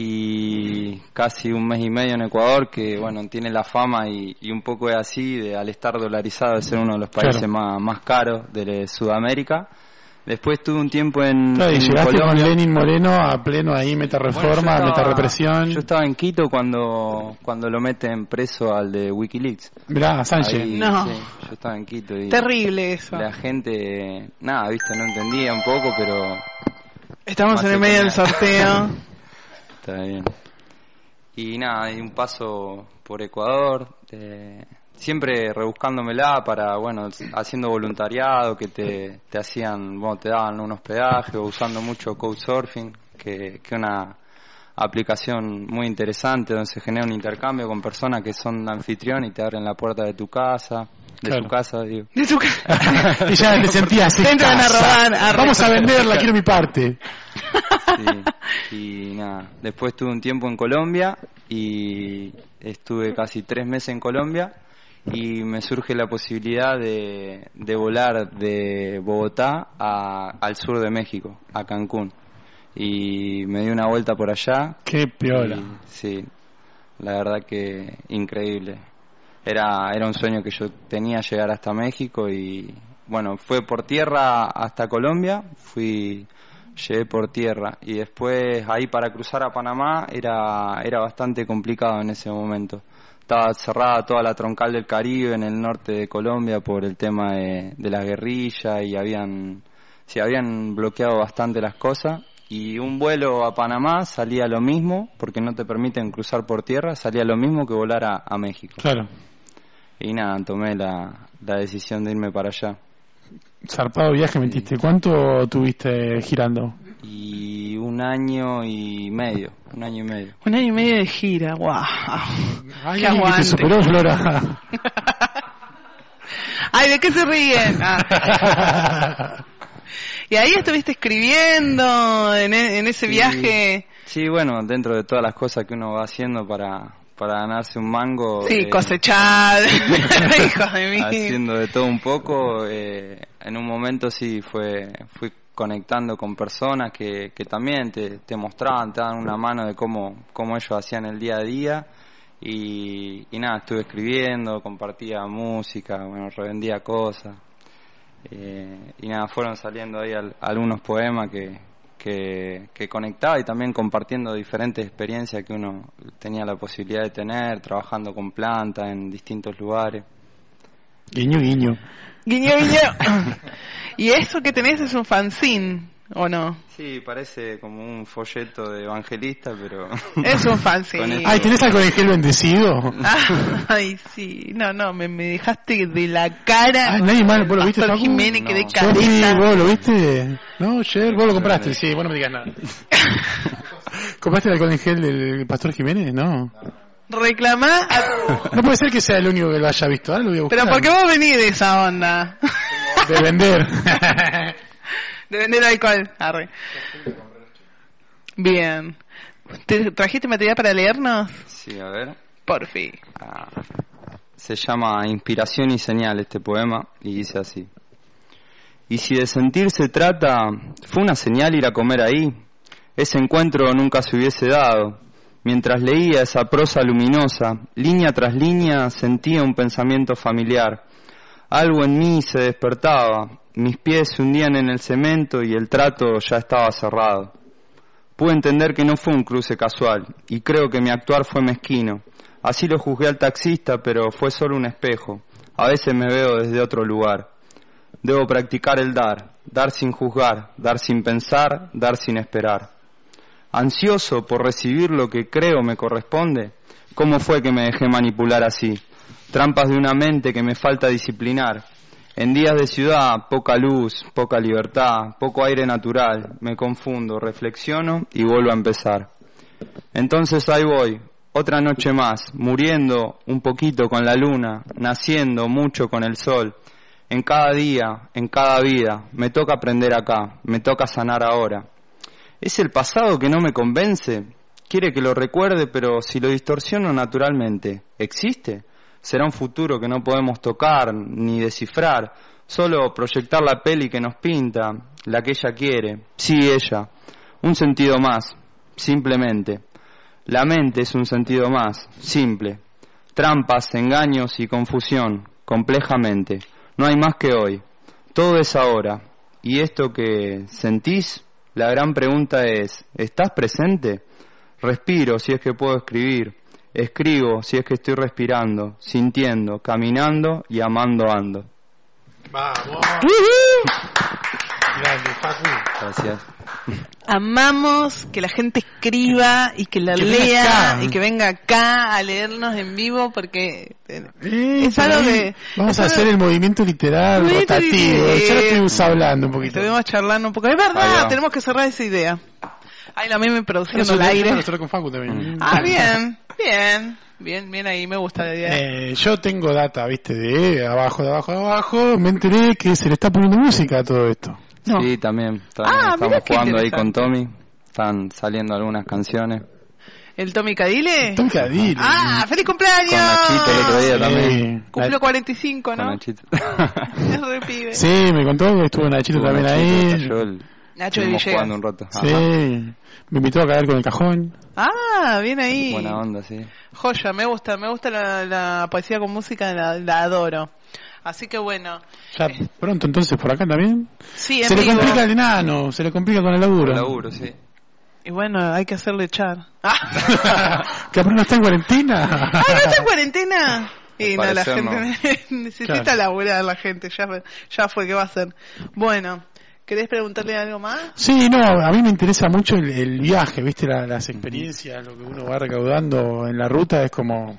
y casi un mes y medio en Ecuador, que bueno, tiene la fama y un poco es así, al estar dolarizado, de ser uno de los países más caros de Sudamérica. Después estuve un tiempo en llegaste Colombia. Con Lenin Moreno a pleno ahí, metareforma, metarepresión. Yo estaba en Quito cuando lo meten preso al de Wikileaks. Mirá, a Sánchez. Ahí, no. Sí, yo estaba en Quito. Y terrible eso. La gente, no entendía un poco, pero... Estamos en el medio del sorteo. Está bien. Y nada, hay un paso por Ecuador, siempre rebuscándomela para, bueno, haciendo voluntariado, que te hacían, bueno, te daban un hospedaje, o usando mucho Couchsurfing, que es una aplicación muy interesante donde se genera un intercambio con personas que son anfitrión y te abren la puerta de tu casa. Claro. Tu casa, digo. De tu casa. Y ya te sentías en entran casa. a robar. Vamos a venderla, quiero mi parte. Sí. Y nada, después estuve un tiempo en Colombia y estuve casi 3 meses en Colombia y me surge la posibilidad de volar de Bogotá al sur de México, a Cancún. Y me di una vuelta por allá. ¡Qué piola! Sí, la verdad que increíble. Era un sueño que yo tenía, llegar hasta México y bueno, fue por tierra hasta Colombia, llegué por tierra y después ahí para cruzar a Panamá era bastante complicado en ese momento. Estaba cerrada toda la troncal del Caribe en el norte de Colombia por el tema de la guerrilla y habían bloqueado bastante las cosas. Y un vuelo a Panamá salía lo mismo, porque no te permiten cruzar por tierra, salía lo mismo que volar a México. Claro. Y nada, tomé la decisión de irme para allá. Zarpado viaje metiste. ¿Cuánto tuviste girando? Y 1 año y medio. 1 año y medio. 1 año y medio de gira, wow. Ay, ¡Qué aguante! Te superó, Flora. Ay, ¿de qué se ríen? Y ahí estuviste escribiendo en ese viaje. Sí, bueno, dentro de todas las cosas que uno va haciendo para ganarse un mango. Sí, cosechar, hijo de mí. Haciendo de todo un poco. En un momento sí fui conectando con personas que también te mostraban, te daban una mano de cómo ellos hacían el día a día. Y nada, estuve escribiendo, compartía música, bueno, revendía cosas. Y nada, fueron saliendo ahí algunos poemas que conectaba y también compartiendo diferentes experiencias que uno tenía la posibilidad de tener, trabajando con plantas en distintos lugares. Guiño, guiño. Guiño, guiño. ¿Y eso que tenés es un fanzine, o no? Sí, parece como un folleto de evangelista, pero... Es un fanzine. Ay, ¿tenés al conejel bendecido? Ay, sí. No, me dejaste de la cara. Nadie más, ¿vos lo viste, Facu? Jiménez, no. que de cabeza. ¿Vos lo viste? No, ayer vos lo compraste, sí, vos no me digas nada. ¿Compraste el conejel del Pastor Jiménez? No. Reclamá. No puede ser que sea el único que lo haya visto, lo voy a buscar. Pero ¿por qué vos venís de esa onda? De vender. De vender alcohol. Arre. Bien. ¿Te trajiste material para leernos? Sí, a ver. Por fin. Se llama Inspiración y Señal este poema y dice así. Y si de sentir se trata, fue una señal ir a comer ahí. Ese encuentro nunca se hubiese dado. Mientras leía esa prosa luminosa, línea tras línea, sentía un pensamiento familiar. Algo en mí se despertaba, mis pies se hundían en el cemento y el trato ya estaba cerrado. Pude entender que no fue un cruce casual, y creo que mi actuar fue mezquino. Así lo juzgué al taxista, pero fue solo un espejo. A veces me veo desde otro lugar. Debo practicar el dar sin juzgar, dar sin pensar, dar sin esperar. Ansioso por recibir lo que creo me corresponde, ¿cómo fue que me dejé manipular así? Trampas de una mente que me falta disciplinar. En días de ciudad, poca luz, poca libertad, poco aire natural, me confundo, reflexiono y vuelvo a empezar. Entonces ahí voy, otra noche más, muriendo un poquito con la luna, naciendo mucho con el sol. En cada día, en cada vida, me toca aprender acá, me toca sanar ahora. ¿Es el pasado que no me convence? Quiere que lo recuerde, pero si lo distorsiono naturalmente, ¿existe? Será un futuro que no podemos tocar ni descifrar, solo proyectar la peli que nos pinta, la que ella quiere, sí ella, un sentido más, simplemente. La mente es un sentido más, simple. Trampas, engaños y confusión, complejamente. No hay más que hoy. Todo es ahora. ¿Y esto que sentís? La gran pregunta es, ¿estás presente? Respiro si es que puedo escribir. Escribo si es que estoy respirando, sintiendo, caminando y amando ando. ¡Vamos! Grande, Facu. Gracias. Amamos que la gente escriba y que la lea y que venga acá a leernos en vivo porque es algo que... Vamos a hacer el movimiento literal rotativo. Ya lo estuvimos hablando un poquito. Estuvimos charlando un poco. Es verdad, tenemos que cerrar esa idea. Ay, la misma produciendo el aire. Con Facu también. Bien ahí, me gusta la idea. Yo tengo data, viste, de abajo, me enteré que se le está poniendo música a todo esto. No. Sí, también estamos jugando ahí con Tommy, están saliendo algunas canciones. ¿El Tommy Cadile? Tommy Cadile. ¡Ah, feliz cumpleaños! Con Nachito el otro día también. Cumplió 45, ¿no? Con Nachito. Es re pibe. Sí, me contó que estuvo Nachito también ahí. Nacho de Villegas. Jugando un rato. Sí, me invitó a caer con el cajón. Ah, bien ahí. Buena onda, sí. Joya, me gusta la poesía con música, la adoro. Así que bueno. Ya pronto entonces por acá también. Sí, se le complica el enano, se le complica con el laburo. El laburo, sí. Y bueno, hay que hacerle echar. ¿Que no está en cuarentena? ¿No está en cuarentena? Y no, la gente necesita laburar, la gente. Ya fue, ¿qué va a hacer? Bueno. ¿Querés preguntarle algo más? Sí, no, a mí me interesa mucho el viaje, ¿viste? Las experiencias, lo que uno va recaudando en la ruta es como...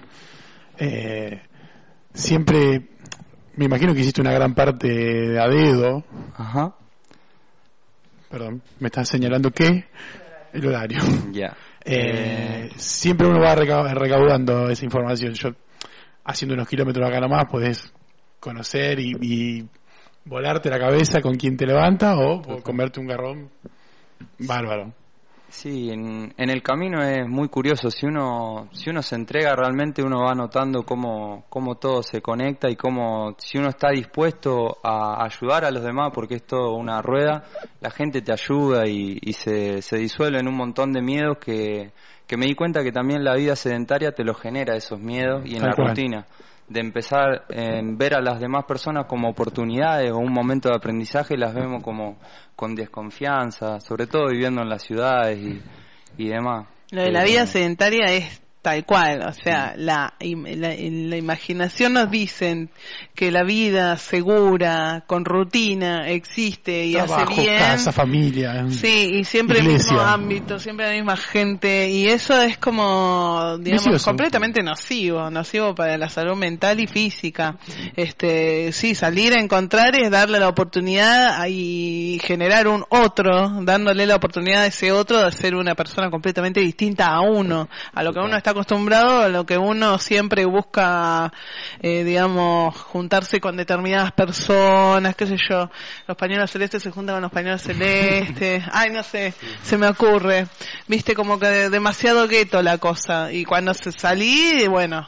siempre, me imagino que hiciste una gran parte a dedo. Ajá. Perdón, me estás señalando ¿qué? El horario. Ya. Siempre uno va recaudando esa información. Yo, haciendo unos kilómetros acá nomás, podés conocer y volarte la cabeza con quien te levanta o comerte un garrón bárbaro. Sí, en el camino es muy curioso. Si uno se entrega realmente, uno va notando cómo todo se conecta y cómo, si uno está dispuesto a ayudar a los demás, porque es todo una rueda, la gente te ayuda y se disuelve en un montón de miedos que me di cuenta que también la vida sedentaria te lo genera, esos miedos, y en la rutina de empezar a ver a las demás personas como oportunidades o un momento de aprendizaje, las vemos como con desconfianza, sobre todo viviendo en las ciudades y demás. Lo de la vida sedentaria es tal cual, o sea, la imaginación nos dicen que la vida segura, con rutina, existe y trabajo, hace bien. Casa, familia. Sí, y siempre el mismo ámbito, siempre la misma gente, y eso es como, digamos, vicioso. Completamente nocivo para la salud mental y física. Sí, salir a encontrar es darle la oportunidad y generar un otro, dándole la oportunidad a ese otro de ser una persona completamente distinta a uno, a lo que uno está acostumbrado, a lo que uno siempre busca, digamos, juntarse con determinadas personas, qué sé yo, los pañuelos celestes se juntan con los pañuelos celestes, ay, no sé, se me ocurre, viste, como que demasiado gueto la cosa, y cuando salí, bueno,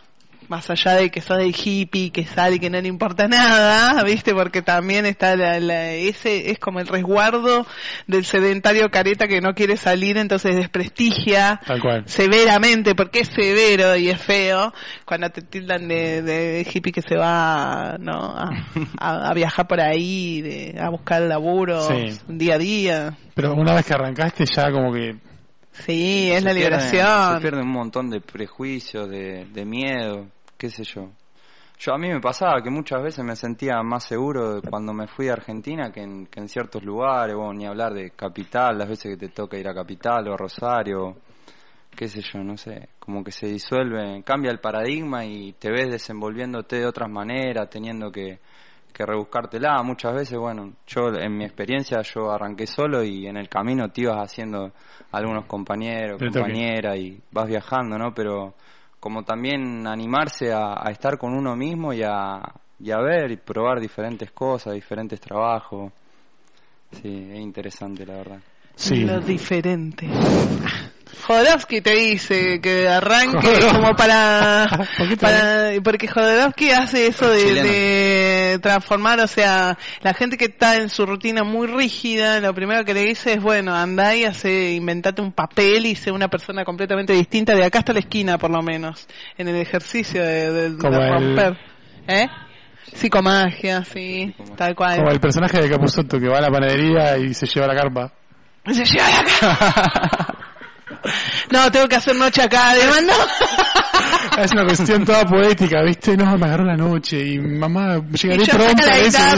más allá de que sos del hippie, que sale y que no le importa nada, ¿viste? Porque también está ese es como el resguardo del sedentario careta que no quiere salir, entonces desprestigia severamente, porque es severo y es feo, cuando te tildan de hippie que se va, ¿no? a viajar por ahí, a buscar laburo día a día. Pero una vez que arrancaste ya como que... Sí, es la liberación. Se pierde un montón de prejuicios, de miedo, qué sé yo. A mí me pasaba que muchas veces me sentía más seguro cuando me fui a Argentina que en ciertos lugares, bueno, ni hablar de Capital, las veces que te toca ir a Capital o a Rosario, qué sé yo, no sé, como que se disuelve, cambia el paradigma y te ves desenvolviéndote de otras maneras, teniendo que rebuscártela. Muchas veces, bueno, yo en mi experiencia yo arranqué solo y en el camino te ibas haciendo algunos compañeros, compañeras y vas viajando, ¿no? Pero como también animarse a estar con uno mismo y a ver y probar diferentes cosas, diferentes trabajos. Sí, es interesante, la verdad. Sí. Lo diferente. Jodorowsky te dice que arranque como para porque Jodorowsky hace eso de transformar, o sea, la gente que está en su rutina muy rígida, lo primero que le dice es, bueno, andá y inventate un papel y sé una persona completamente distinta de acá hasta la esquina, por lo menos, en el ejercicio de romper. Psicomagia, sí, tal cual. Como el personaje de Capusotto que va a la panadería y se lleva la carpa. Se lleva la carpa. No, tengo que hacer noche acá, además no. Es una cuestión toda poética, ¿viste? No, me agarró la noche y mamá, llegaré pronto a eso.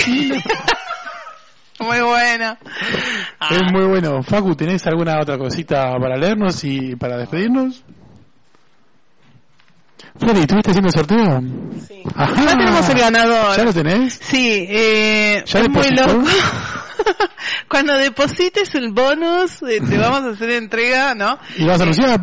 Muy buena. Es muy bueno. Facu, ¿tenés alguna otra cosita para leernos y para despedirnos? Flori, ¿estuviste haciendo el sorteo? Sí. Ajá. Ya tenemos el ganador. ¿Ya lo tenés? Sí, es muy loco. Cuando deposites el bonus, te vamos a hacer entrega, ¿no? Y vas a anunciar.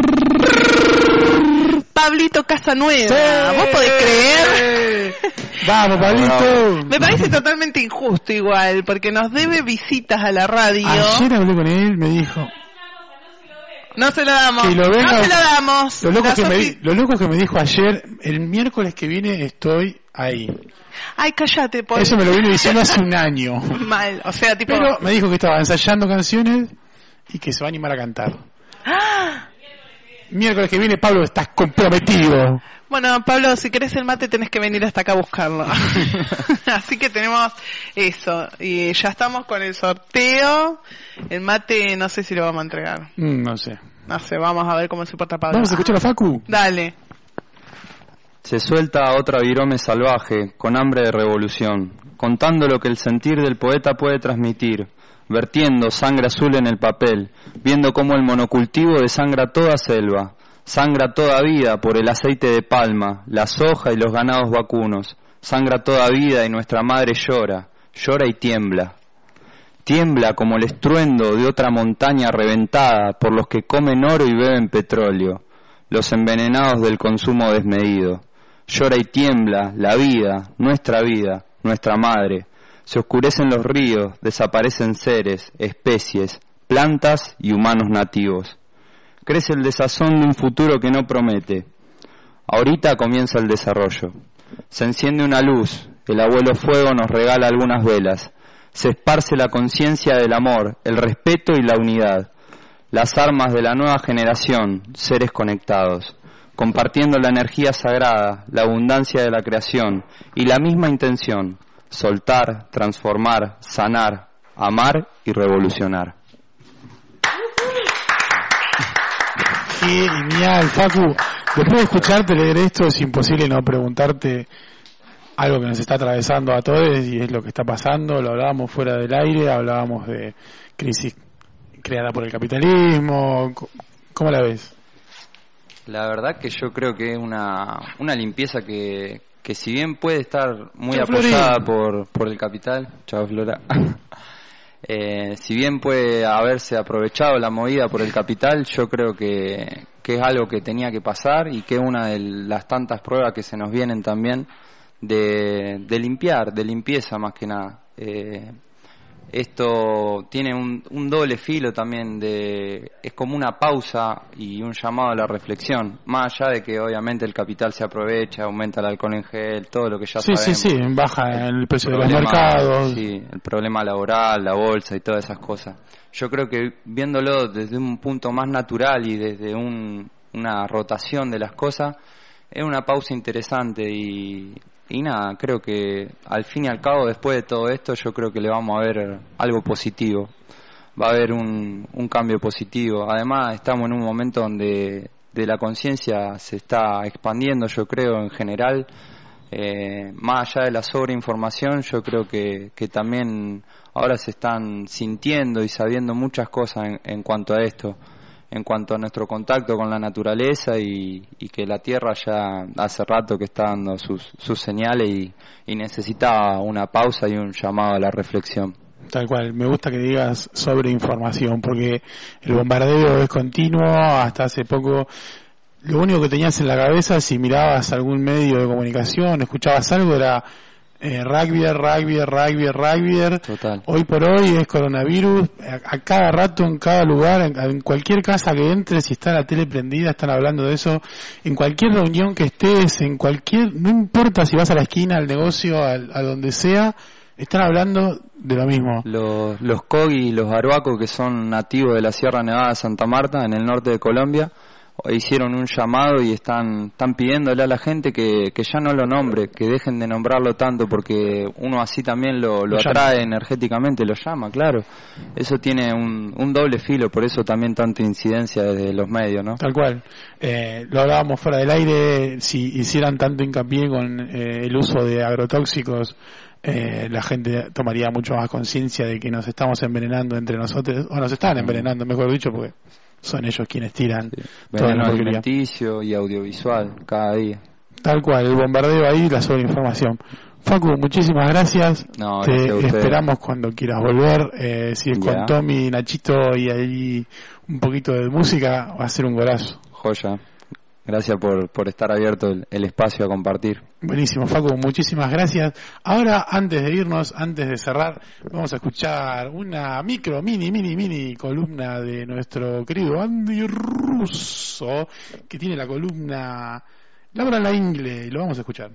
Pablito Casanueva. Sí. ¿Vos podés creer? Vamos, Pablito. Me parece totalmente injusto igual, porque nos debe visitas a la radio. Ayer hablé con él, me dijo... No se lo damos. Que lo venga, no se lo damos. Lo loco que me dijo ayer, el miércoles que viene estoy ahí. Ay, cállate. Eso me lo vino diciendo hace un año. Mal, o sea, tipo... Pero me dijo que estaba ensayando canciones y que se va a animar a cantar. ¡Ah! Miércoles que viene, Pablo, estás comprometido. Bueno, Pablo, si querés el mate tenés que venir hasta acá a buscarlo. Así que tenemos eso. Y ya estamos con el sorteo. El mate no sé si lo vamos a entregar. No sé. No sé, vamos a ver cómo se porta Pablo. Vamos a escuchar a Facu. Dale. Se suelta otra virome salvaje, con hambre de revolución, contando lo que el sentir del poeta puede transmitir, vertiendo sangre azul en el papel, viendo cómo el monocultivo desangra toda selva, sangra toda vida por el aceite de palma, la soja y los ganados vacunos, sangra toda vida y nuestra madre llora, llora y tiembla. Tiembla como el estruendo de otra montaña reventada por los que comen oro y beben petróleo, los envenenados del consumo desmedido. Llora y tiembla la vida, nuestra madre. Se oscurecen los ríos, desaparecen seres, especies, plantas y humanos nativos. Crece el desazón de un futuro que no promete. Ahorita comienza el desarrollo. Se enciende una luz, el abuelo fuego nos regala algunas velas. Se esparce la conciencia del amor, el respeto y la unidad. Las armas de la nueva generación, seres conectados, compartiendo la energía sagrada, la abundancia de la creación y la misma intención, soltar, transformar, sanar, amar y revolucionar. Genial, Facu. Después de escucharte leer esto, es imposible no preguntarte algo que nos está atravesando a todos y es lo que está pasando. Lo hablábamos fuera del aire, hablábamos de crisis creada por el capitalismo. ¿Cómo la ves? La verdad que yo creo que es una limpieza que si bien puede estar muy apoyada por el capital, chao Flora, si bien puede haberse aprovechado la movida por el capital, yo creo que es algo que tenía que pasar y que es una de las tantas pruebas que se nos vienen también de limpieza más que nada. esto tiene un doble filo también, es como una pausa y un llamado a la reflexión, más allá de que obviamente el capital se aprovecha, aumenta el alcohol en gel, todo lo que ya sabemos. Sí, baja el precio de los mercados. Sí, el problema laboral, la bolsa y todas esas cosas. Yo creo que viéndolo desde un punto más natural y desde una rotación de las cosas, es una pausa interesante y nada, creo que al fin y al cabo, después de todo esto, yo creo que le vamos a ver algo positivo. Va a haber un cambio positivo. Además, estamos en un momento donde de la conciencia se está expandiendo, yo creo, en general. Más allá de la sobreinformación, yo creo que también ahora se están sintiendo y sabiendo muchas cosas en cuanto a esto, en cuanto a nuestro contacto con la naturaleza y que la Tierra ya hace rato que está dando sus señales y necesitaba una pausa y un llamado a la reflexión. Tal cual, me gusta que digas sobre información, porque el bombardeo es continuo. Hasta hace poco lo único que tenías en la cabeza, si mirabas algún medio de comunicación, escuchabas algo, era rugby. Total. Hoy por hoy es coronavirus, a cada rato, en cada lugar, en cualquier casa que entres, si está la tele prendida, están hablando de eso, en cualquier reunión que estés, no importa si vas a la esquina, al negocio, a donde sea, están hablando de lo mismo. Los Kogi y los Arhuaco, que son nativos de la Sierra Nevada de Santa Marta, en el norte de Colombia, hicieron un llamado y están pidiéndole a la gente que ya no lo nombre, que dejen de nombrarlo tanto, porque uno así también lo atrae energéticamente, lo llama, claro. Eso tiene un doble filo, por eso también tanta incidencia desde los medios, ¿no? Tal cual. Lo hablábamos fuera del aire, si hicieran tanto hincapié con el uso de agrotóxicos, la gente tomaría mucho más conciencia de que nos estamos envenenando entre nosotros, o nos están envenenando, mejor dicho, porque son ellos quienes tiran toda la alimenticio y audiovisual cada día. Tal cual, el bombardeo ahí, la sobreinformación. Facu, muchísimas gracias. Te esperamos cuando quieras volver. Si es con Tommy, Nachito y ahí un poquito de música, va a ser un golazo. Joya. Gracias por estar abierto el espacio a compartir. Buenísimo, Facu, muchísimas gracias. Ahora, antes de irnos, antes de cerrar, vamos a escuchar una mini columna de nuestro querido Andy Russo, que tiene la columna Laura en la Ingle. Lo vamos a escuchar.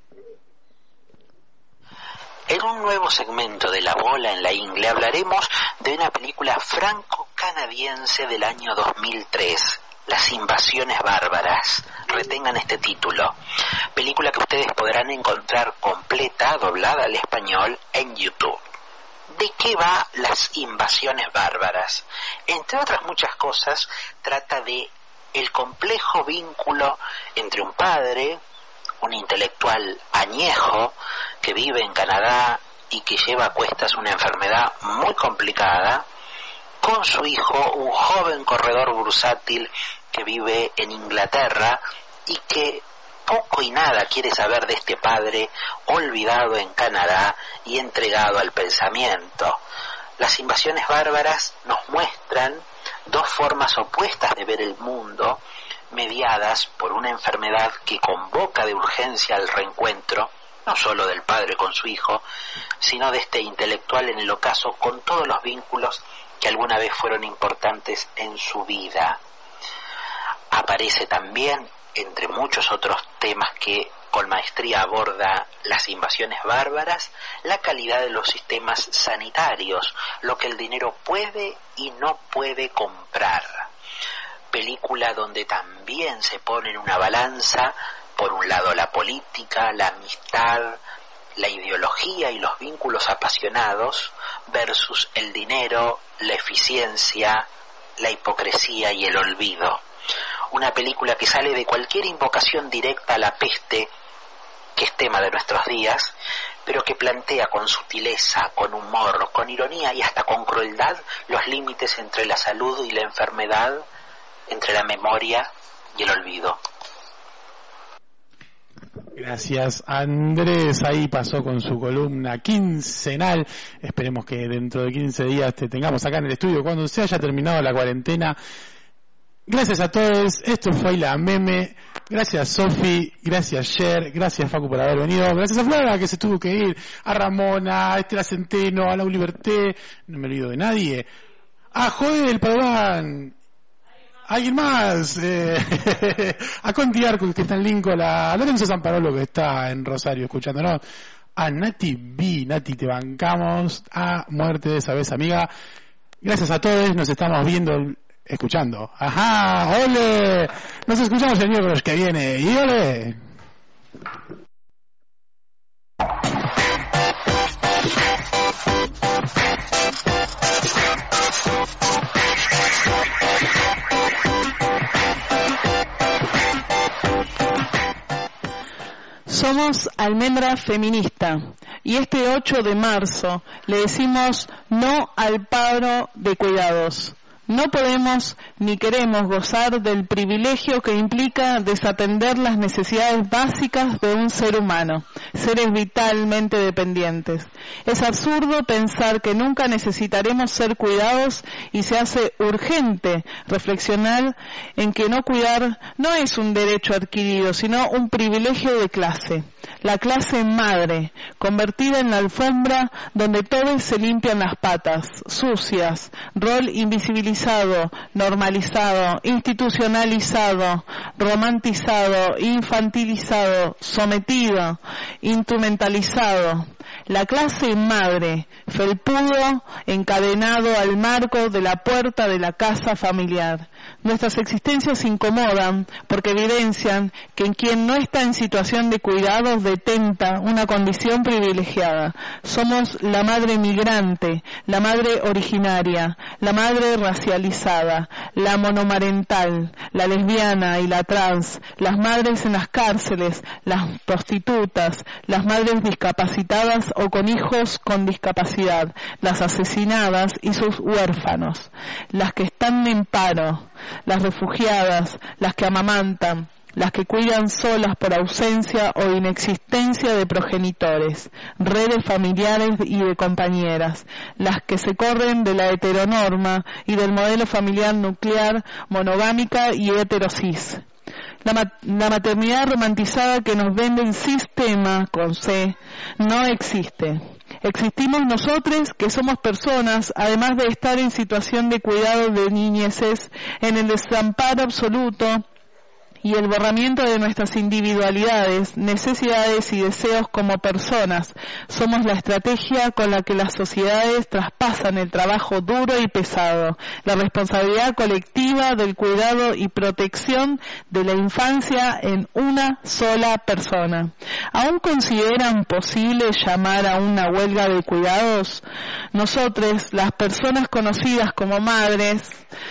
En un nuevo segmento de La Bola en la Ingle hablaremos de una película franco-canadiense del año 2003. Las invasiones bárbaras. Retengan este título. Película que ustedes podrán encontrar completa, doblada al español, en YouTube. ¿De qué va Las invasiones bárbaras? Entre otras muchas cosas, trata de el complejo vínculo entre un padre, un intelectual añejo, que vive en Canadá y que lleva a cuestas una enfermedad muy complicada, con su hijo, un joven corredor bursátil que vive en Inglaterra y que poco y nada quiere saber de este padre olvidado en Canadá y entregado al pensamiento. Las invasiones bárbaras nos muestran dos formas opuestas de ver el mundo, mediadas por una enfermedad que convoca de urgencia al reencuentro, no solo del padre con su hijo, sino de este intelectual en el ocaso con todos los vínculos que alguna vez fueron importantes en su vida. Aparece también, entre muchos otros temas que con maestría aborda Las invasiones bárbaras, la calidad de los sistemas sanitarios, lo que el dinero puede y no puede comprar. Película donde también se pone en una balanza, por un lado la política, la amistad, la ideología y los vínculos apasionados versus el dinero, la eficiencia, la hipocresía y el olvido. Una película que sale de cualquier invocación directa a la peste, que es tema de nuestros días, pero que plantea con sutileza, con humor, con ironía y hasta con crueldad los límites entre la salud y la enfermedad, entre la memoria y el olvido. Gracias, Andrés. Ahí pasó con su columna quincenal. Esperemos que dentro de 15 días te tengamos acá en el estudio cuando se haya terminado la cuarentena. Gracias a todos, esto fue la meme. Gracias Sofi, gracias Cher, gracias Facu por haber venido, gracias a Flora que se tuvo que ir, a Ramona, a Estela Centeno, a Lau Liberté, no me olvido de nadie, a Joel Padován, alguien más, a Conti Arco que está en Lincoln, a Lorenzo Zamparolo que está en Rosario escuchándonos, a Nati B, Nati te bancamos, a muerte, sabes amiga, gracias a todos, nos estamos viendo, escuchando. ¡Ajá! ¡Ole! Nos escuchamos el miércoles que viene. ¡Y ole! Somos Almendra Feminista y este 8 de marzo le decimos no al paro de cuidados. No podemos ni queremos gozar del privilegio que implica desatender las necesidades básicas de un ser humano, seres vitalmente dependientes. Es absurdo pensar que nunca necesitaremos ser cuidados y se hace urgente reflexionar en que no cuidar no es un derecho adquirido, sino un privilegio de clase. La clase madre, convertida en la alfombra donde todos se limpian las patas, sucias, rol invisibilizado, normalizado, institucionalizado, romantizado, infantilizado, sometido, instrumentalizado. La clase madre, felpudo, encadenado al marco de la puerta de la casa familiar. Nuestras existencias incomodan porque evidencian que en quien no está en situación de cuidados detenta una condición privilegiada. Somos la madre migrante, la madre originaria, la madre racializada, la monomarental, la lesbiana y la trans, las madres en las cárceles, las prostitutas, las madres discapacitadas o con hijos con discapacidad, las asesinadas y sus huérfanos, las que están en paro, las refugiadas, las que amamantan, las que cuidan solas por ausencia o inexistencia de progenitores, redes familiares y de compañeras, las que se corren de la heteronorma y del modelo familiar nuclear, monogámica y heterosis. La maternidad romantizada que nos vende el sistema, con C, no existe. Existimos nosotros que somos personas, además de estar en situación de cuidado de niñeces, en el desamparo absoluto y el borramiento de nuestras individualidades, necesidades y deseos como personas. Somos la estrategia con la que las sociedades traspasan el trabajo duro y pesado, la responsabilidad colectiva del cuidado y protección de la infancia en una sola persona. ¿Aún consideran posible llamar a una huelga de cuidados? Nosotros, las personas conocidas como madres,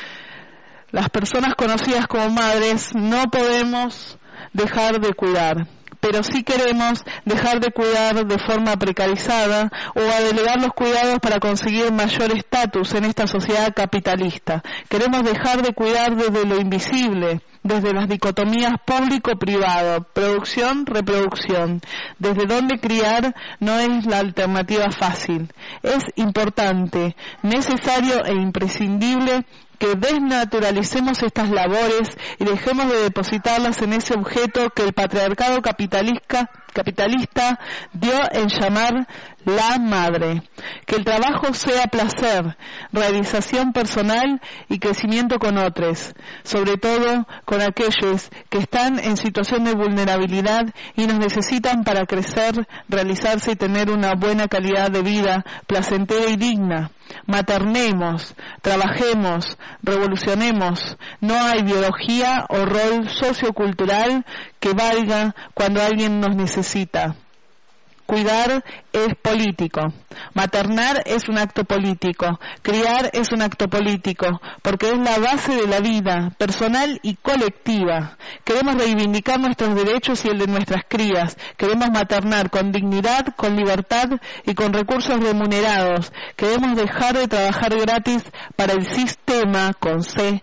no podemos dejar de cuidar, pero sí queremos dejar de cuidar de forma precarizada o a delegar los cuidados para conseguir mayor estatus en esta sociedad capitalista. Queremos dejar de cuidar desde lo invisible, desde las dicotomías público-privado, producción-reproducción. Desde donde criar no es la alternativa fácil. Es importante, necesario e imprescindible que desnaturalicemos estas labores y dejemos de depositarlas en ese objeto que el patriarcado capitalista dio en llamar la madre. Que el trabajo sea placer, realización personal y crecimiento con otros, sobre todo con aquellos que están en situación de vulnerabilidad y nos necesitan para crecer, realizarse y tener una buena calidad de vida placentera y digna. Maternemos, trabajemos, revolucionemos. No hay biología o rol sociocultural que valga cuando alguien nos necesita. Cuidar es político, maternar es un acto político, criar es un acto político, porque es la base de la vida, personal y colectiva. Queremos reivindicar nuestros derechos y el de nuestras crías, queremos maternar con dignidad, con libertad y con recursos remunerados. Queremos dejar de trabajar gratis para el sistema, con C,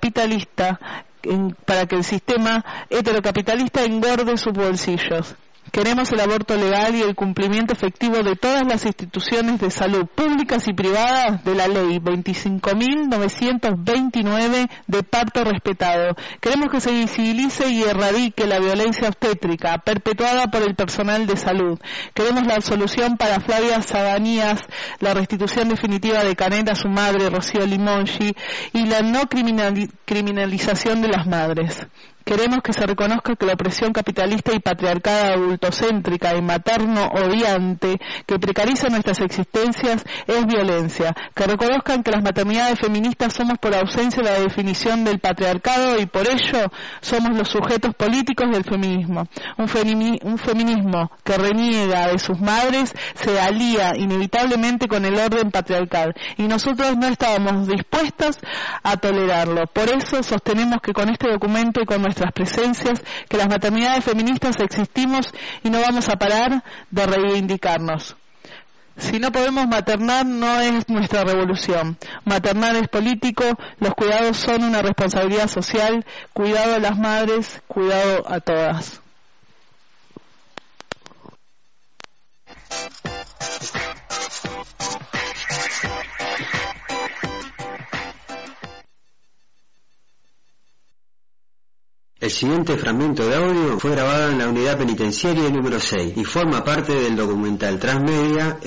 heterocapitalista, para que el sistema heterocapitalista engorde sus bolsillos. Queremos el aborto legal y el cumplimiento efectivo de todas las instituciones de salud públicas y privadas de la ley 25.929 de parto respetado. Queremos que se visibilice y erradique la violencia obstétrica perpetuada por el personal de salud. Queremos la absolución para Flavia Sabanías, la restitución definitiva de Canet a su madre, Rocío Limongi, y la no criminalización de las madres. Queremos que se reconozca que la opresión capitalista y patriarcada adultocéntrica y materno-odiante que precariza nuestras existencias es violencia. Que reconozcan que las maternidades feministas somos por ausencia la definición del patriarcado y por ello somos los sujetos políticos del feminismo. Un feminismo que reniega de sus madres se alía inevitablemente con el orden patriarcal y nosotros no estábamos dispuestos a tolerarlo. Por eso sostenemos que con este documento y con nuestras presencias, que las maternidades feministas existimos y no vamos a parar de reivindicarnos. Si no podemos maternar, no es nuestra revolución. Maternar es político, los cuidados son una responsabilidad social, cuidado a las madres, cuidado a todas. El siguiente fragmento de audio fue grabado en la unidad penitenciaria número 6 y forma parte del documental Transmedia